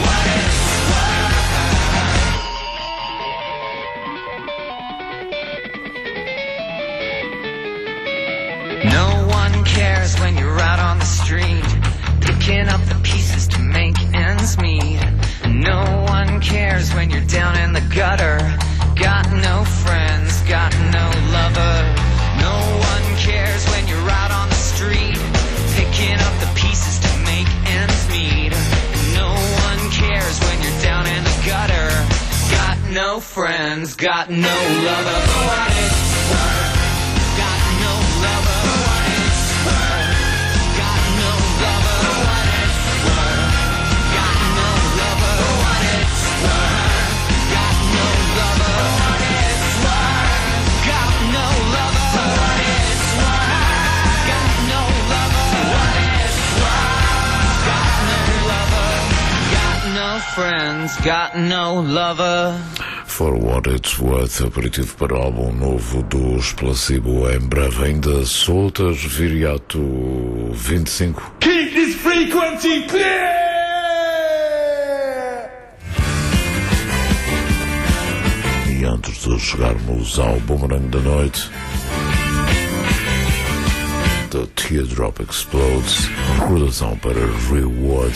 no friends, got no lover. For what it's worth, got no lover. For what it's worth, got no lover. For what it's worth, got no lover. For what it's worth, got no lover. For what it's worth, got no lover. For what it's worth, got no lover. For what it's worth, got no lover. Got no friends, got no lover. For What It's Worth, aperitivo para o álbum novo dos Placebo, em breve, ainda soltas, Viriato vinte e cinco. Keep this frequency clear! E antes de chegarmos ao Boomerang da Noite, The Teardrop Explodes, recordação para Reward.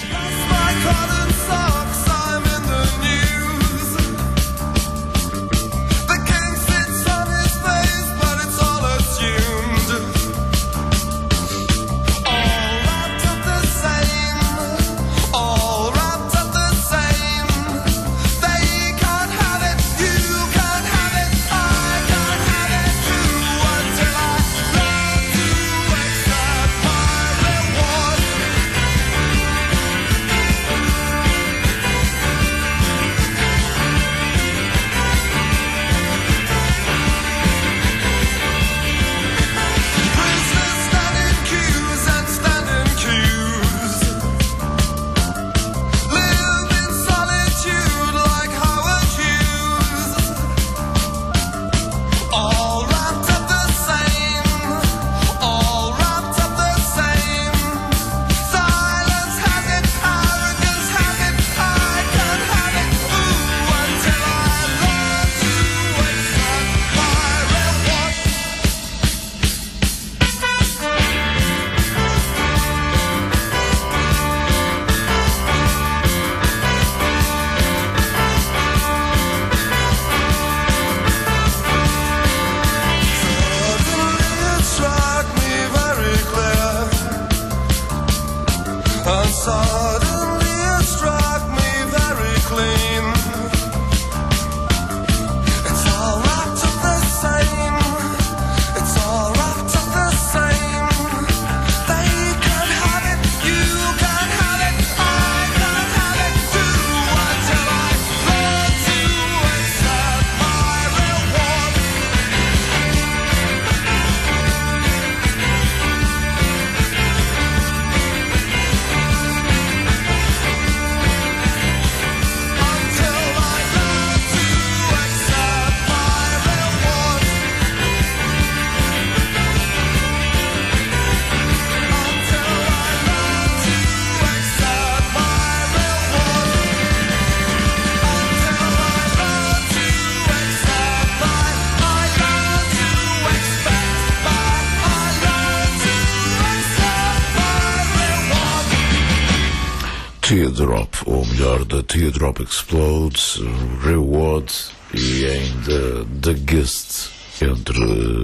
Teardrop, ou melhor, The Teardrop Explodes, Reward e ainda The Guest, entre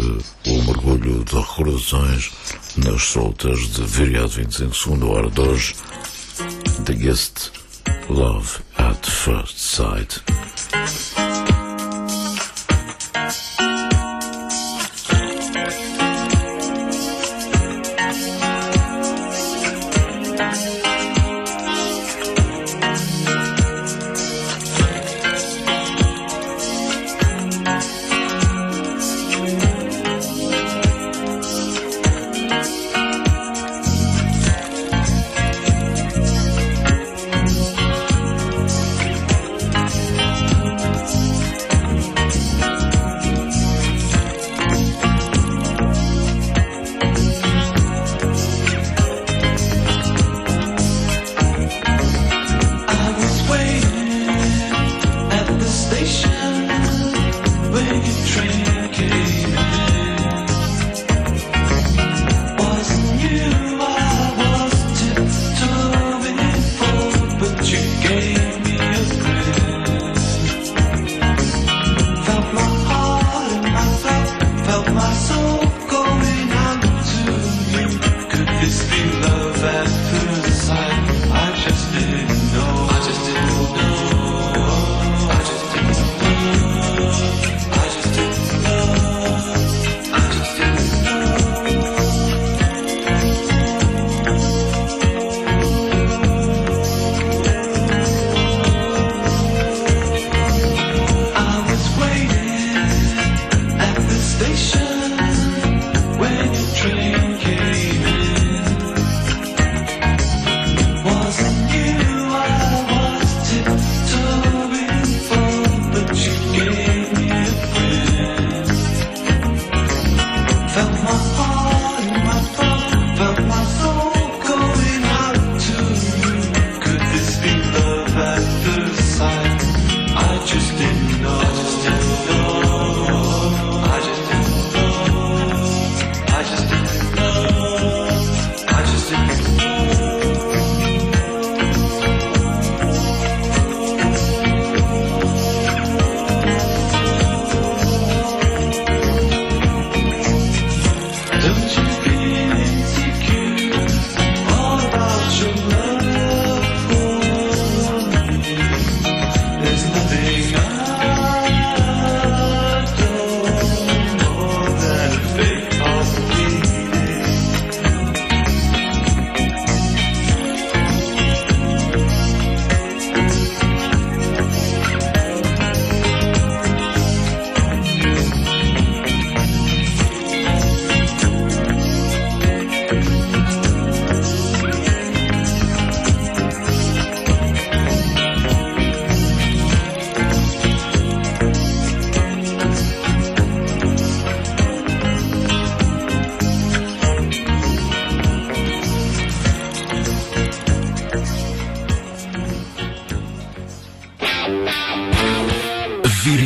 o mergulho de recordações nas soltas de Viriato vinte e cinco, segunda hora de hoje. The Guest, Love at First Sight.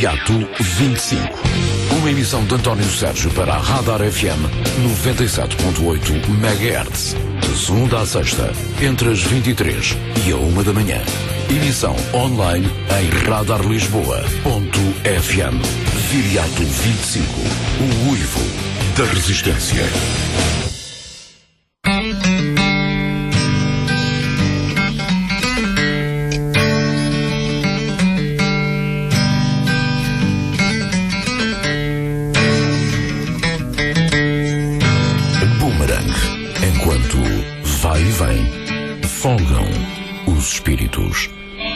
Viriato vinte e cinco. Uma emissão de António Sérgio para a Radar F M noventa e sete ponto oito megahertz. De segunda à sexta, entre as vinte e três e a uma da manhã. Emissão online em radar lisboa ponto f m. Viriato vinte e cinco. O uivo da resistência. Vai e vem, folgam os espíritos.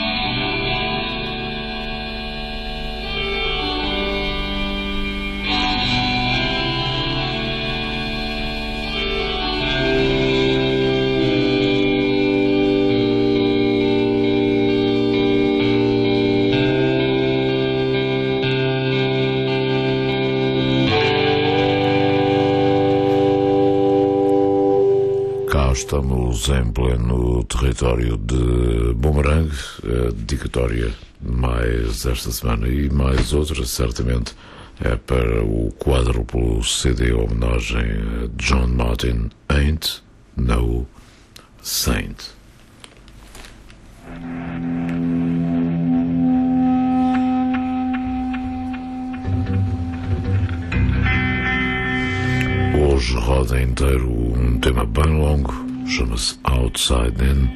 Estamos em pleno território de Boomerang, a dedicatória mais esta semana e mais outra, certamente, é para o quádruplo C D homenagem a John Martin, Ain't No Saint. Hoje roda inteiro um tema bem longo, chama-se Outside In.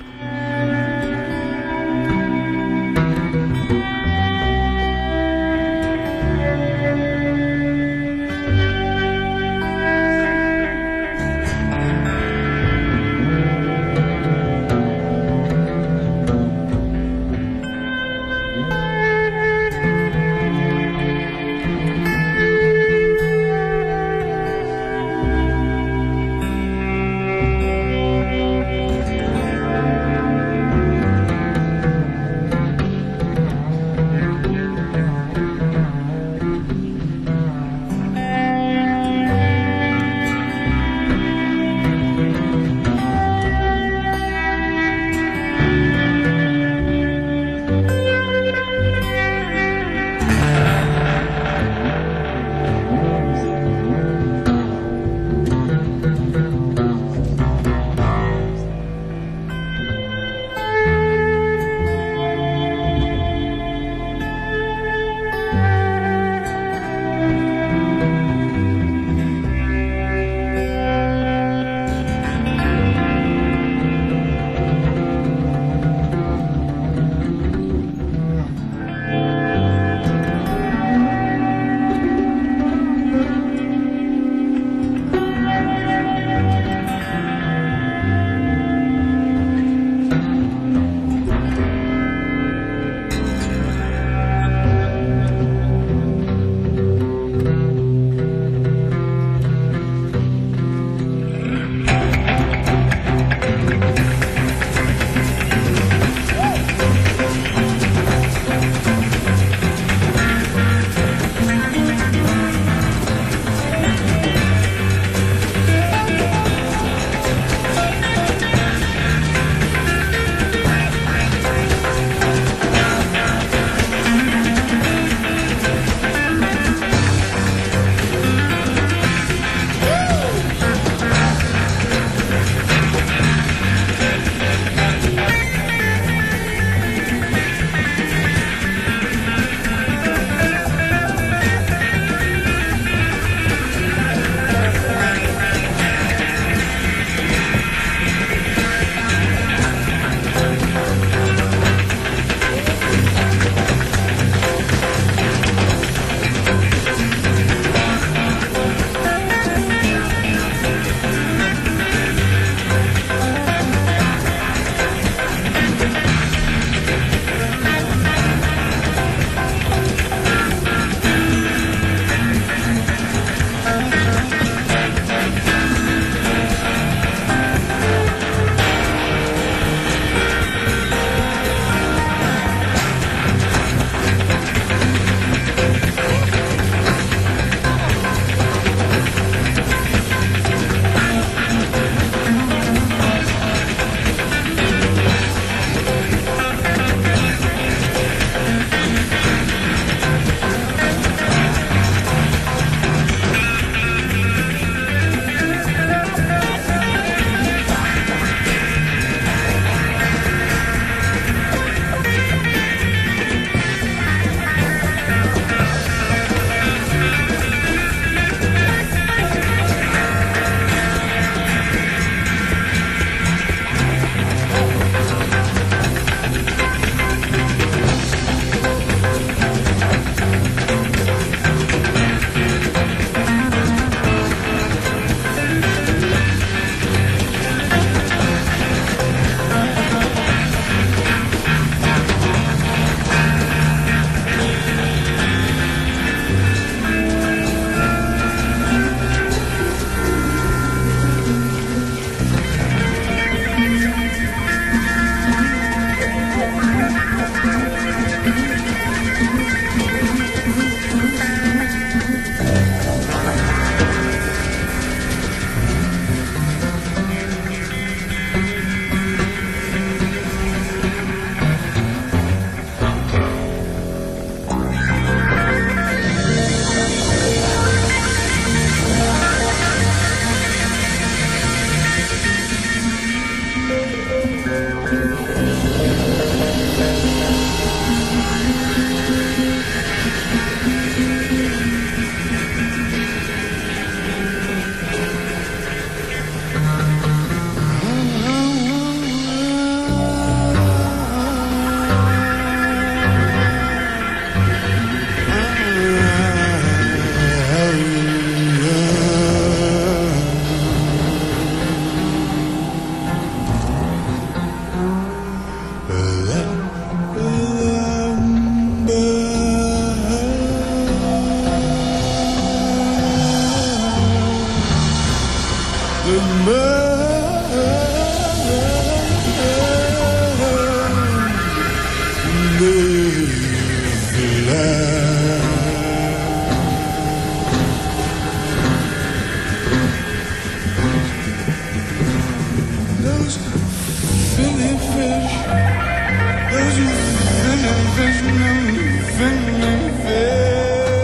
fillet fish. Those you fillet fish, fillet fish.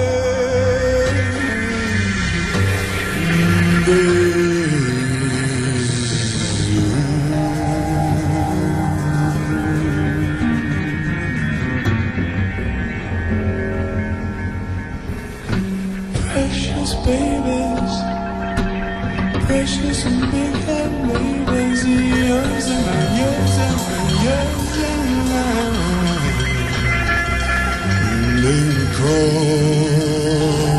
Precious babies, precious and big head babies, yours and mine, yours and mine, yours and mine. They call.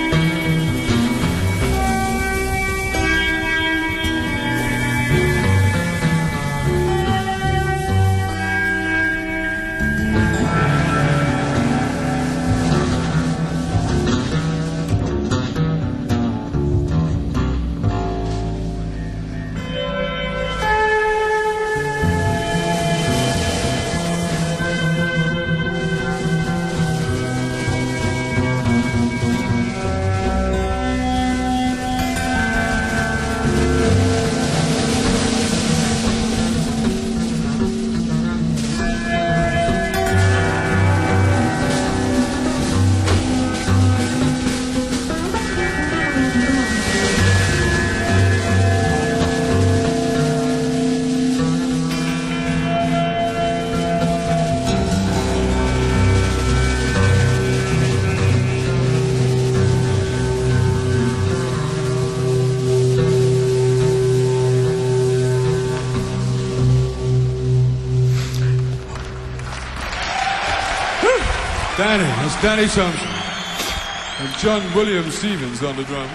Danny, that's Danny Thompson. And John William Stevens on the drums.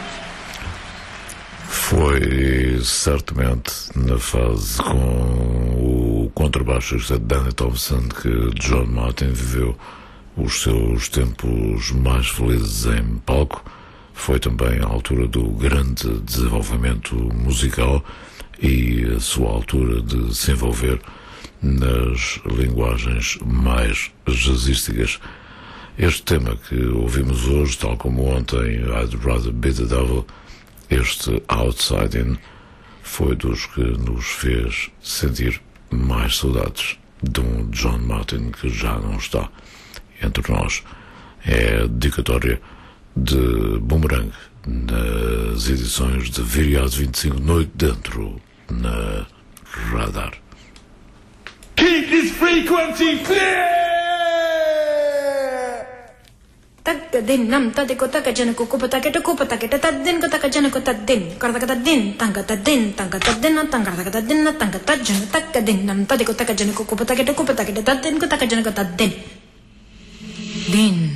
Foi certamente na fase com o contrabaixista Danny Thompson que John Martin viveu os seus tempos mais felizes em palco. Foi também a altura do grande desenvolvimento musical e a sua altura de se envolver nas linguagens mais jazzísticas. Este tema que ouvimos hoje, tal como ontem, I'd Rather Be the Devil, este Outside In, foi dos que nos fez sentir mais saudades de um John Martin que já não está entre nós. É a dedicatória de Boomerang nas edições de Viriato vinte e cinco Noite Dentro na Radar. Keep this frequency clear! Tadden nam tadeko taka janako kopa taketa kopa taketa tadden ko taka janako tadden karta kata den tanga tadden tanga tadden tanga kata tadden tanga tajjan takadden nam tadeko taka janako kopa taketa kopa taketa tadden ko taka janako tadden den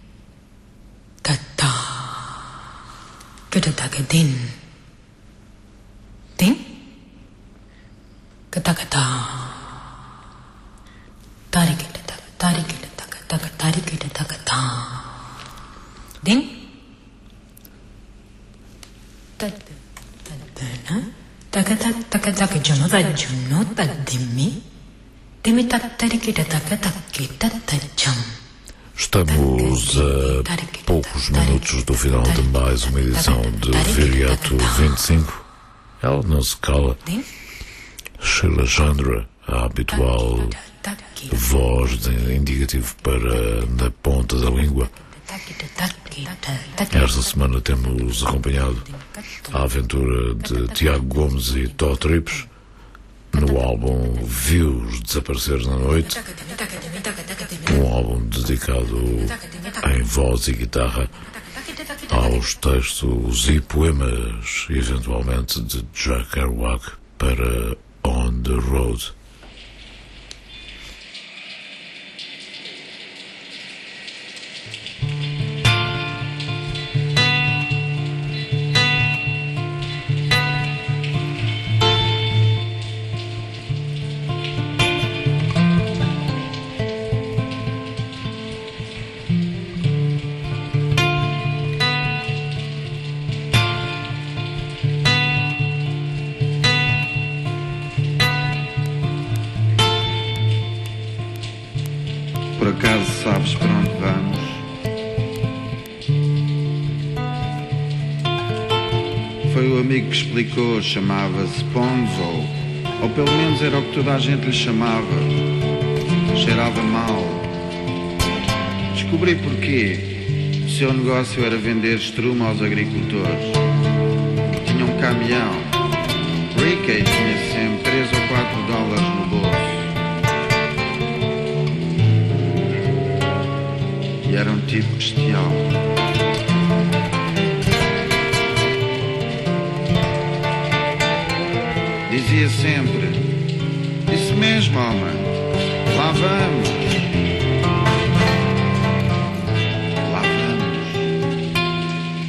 tata keta taka den den kata kata tariketa taka tariketa taka taka tariketa taka ta Ding. Tad tad taka taka taka taka jono da jono da dimi dimi tak tarikita taka takita tajam. Estamos a poucos minutos do final de mais uma edição de Viriato vinte e cinco. Ela não se cala. Sheila Chandra, a habitual voz de indicativo para na ponta da língua. Esta semana temos acompanhado a aventura de Tiago Gomes e Tó Trips no álbum Vi-os Desaparecer na Noite, um álbum dedicado em voz e guitarra aos textos e poemas, eventualmente de Jack Kerouac, para On the Road. Por acaso sabes para onde vamos? Foi o amigo que explicou, chamava-se Ponzo, ou pelo menos era o que toda a gente lhe chamava. Cheirava mal. Descobri porquê. O seu negócio era vender estrume aos agricultores. Tinha um caminhão. Ricky tinha sempre três ou quatro dólares no bolso. E era um tipo bestial. Dizia sempre: isso mesmo, homem, lá vamos. Lá vamos.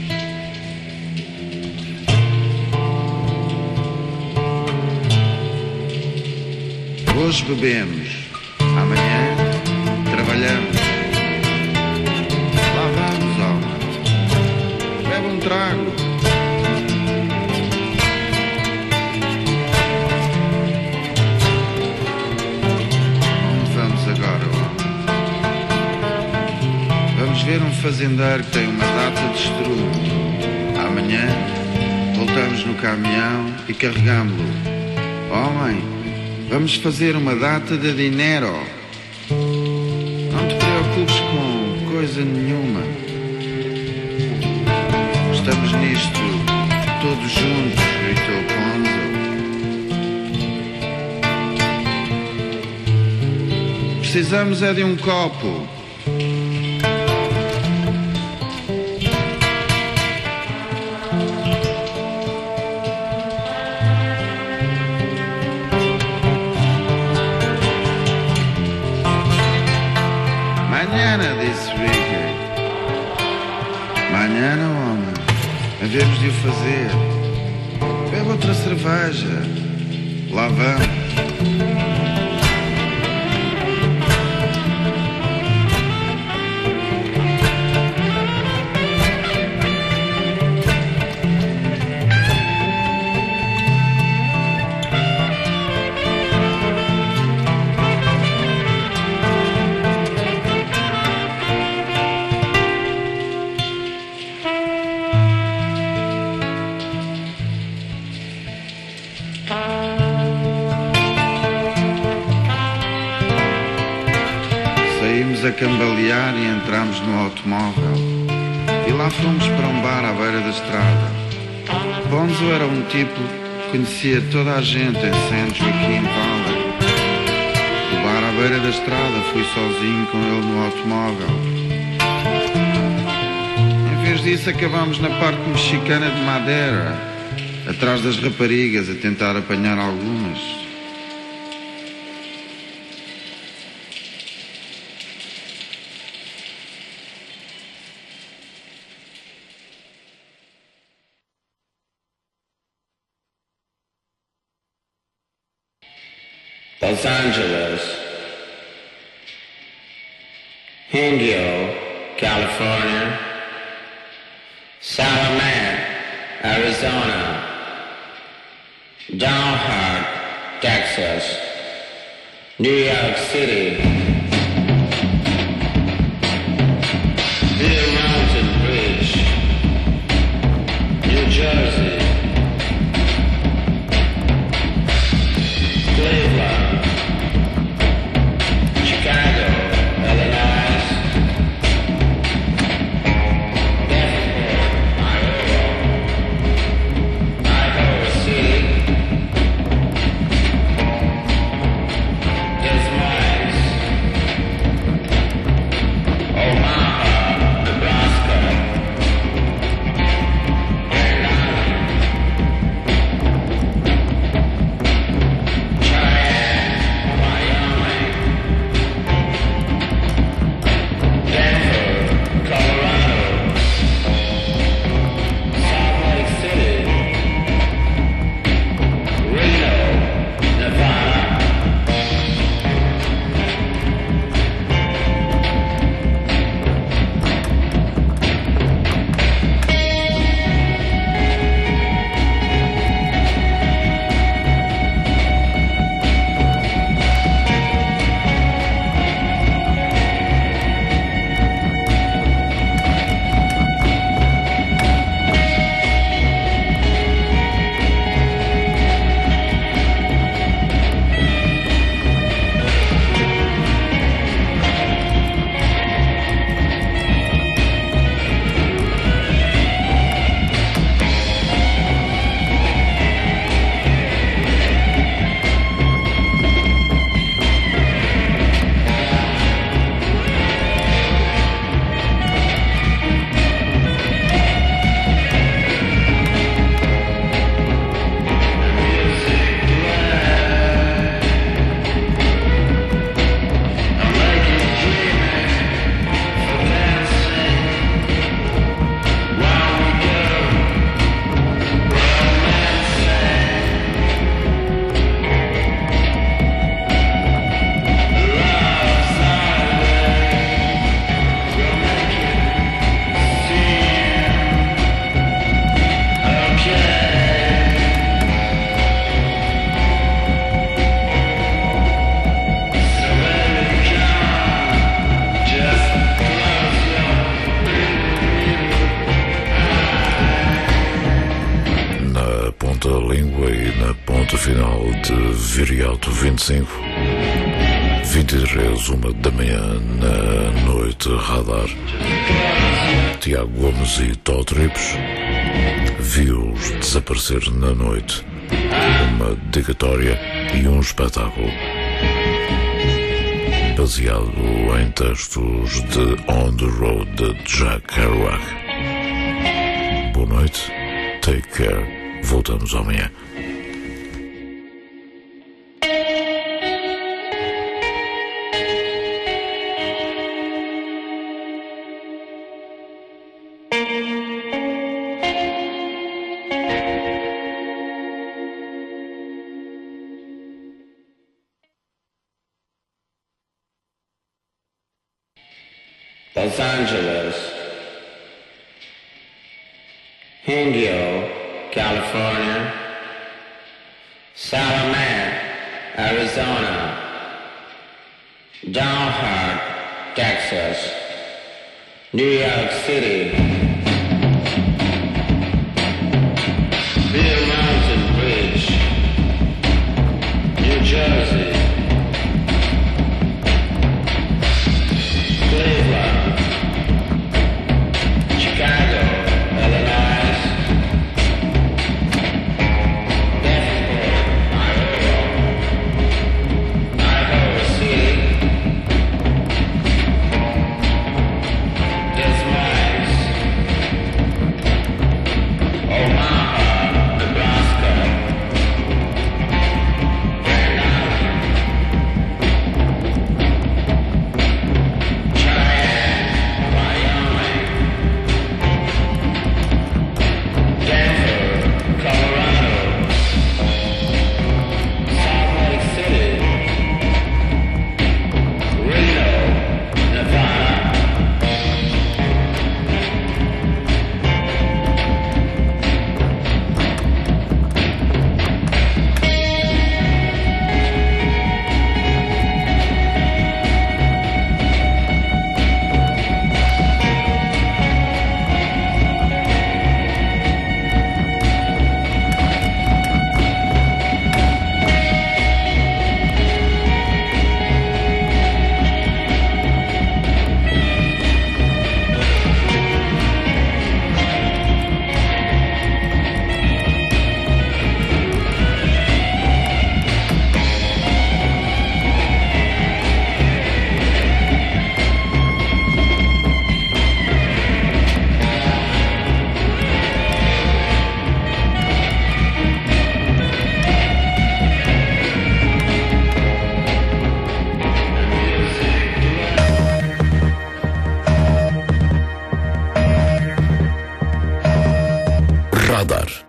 bebemos. Amanhã trabalhamos. Lá vamos, alma. Bebe um trago. Onde vamos agora, alma? Vamos ver um fazendeiro que tem uma data de estrume. Amanhã voltamos no caminhão e carregamos-lo. Homem, vamos fazer uma data de dinheiro. Não te preocupes com coisa nenhuma. Estamos nisto todos juntos, gritou Ponzo. Precisamos é de um copo. Mañana, disse Ricky. Mañana, homem. Havemos de o fazer. Bebe outra cerveja. Lá vamos. Saímos a cambalear e entramos no automóvel. E lá fomos para um bar à beira da estrada. Ponzo era um tipo que conhecia toda a gente em San Joaquin Valley. O bar à beira da estrada, fui sozinho com ele no automóvel. Em vez disso, acabámos na parte mexicana de Madeira, atrás das raparigas, a tentar apanhar algumas. Los Angeles, Indio, California, Salaman, Arizona, Downhart, Texas, New York City, Deer Mountain Bridge, New Jersey, Cleveland, Chicago, Illinois, Davenport, Iowa, Iowa City, Des Moines, ponto final de Viriato vinte e cinco, vinte e três, uma da manhã na noite radar. Tiago Gomes e Tó Trips viu-os desaparecer na noite, uma dedicatória e um espetáculo baseado em textos de On the Road de Jack Kerouac. Boa noite, take care, voltamos amanhã. Los Angeles, Indio, California, Salaman, Arizona, Dalhart, Texas, New York City, Beer Mountain Bridge, New Jersey, Cleveland, Chicago, Illinois, Denver, Iowa, Iowa City, Des Moines, Omaha, Nebraska, Grand Island, Cheyenne, Wyoming, Denver, Colorado, Salt Lake City, Reno, Nevada, Radar.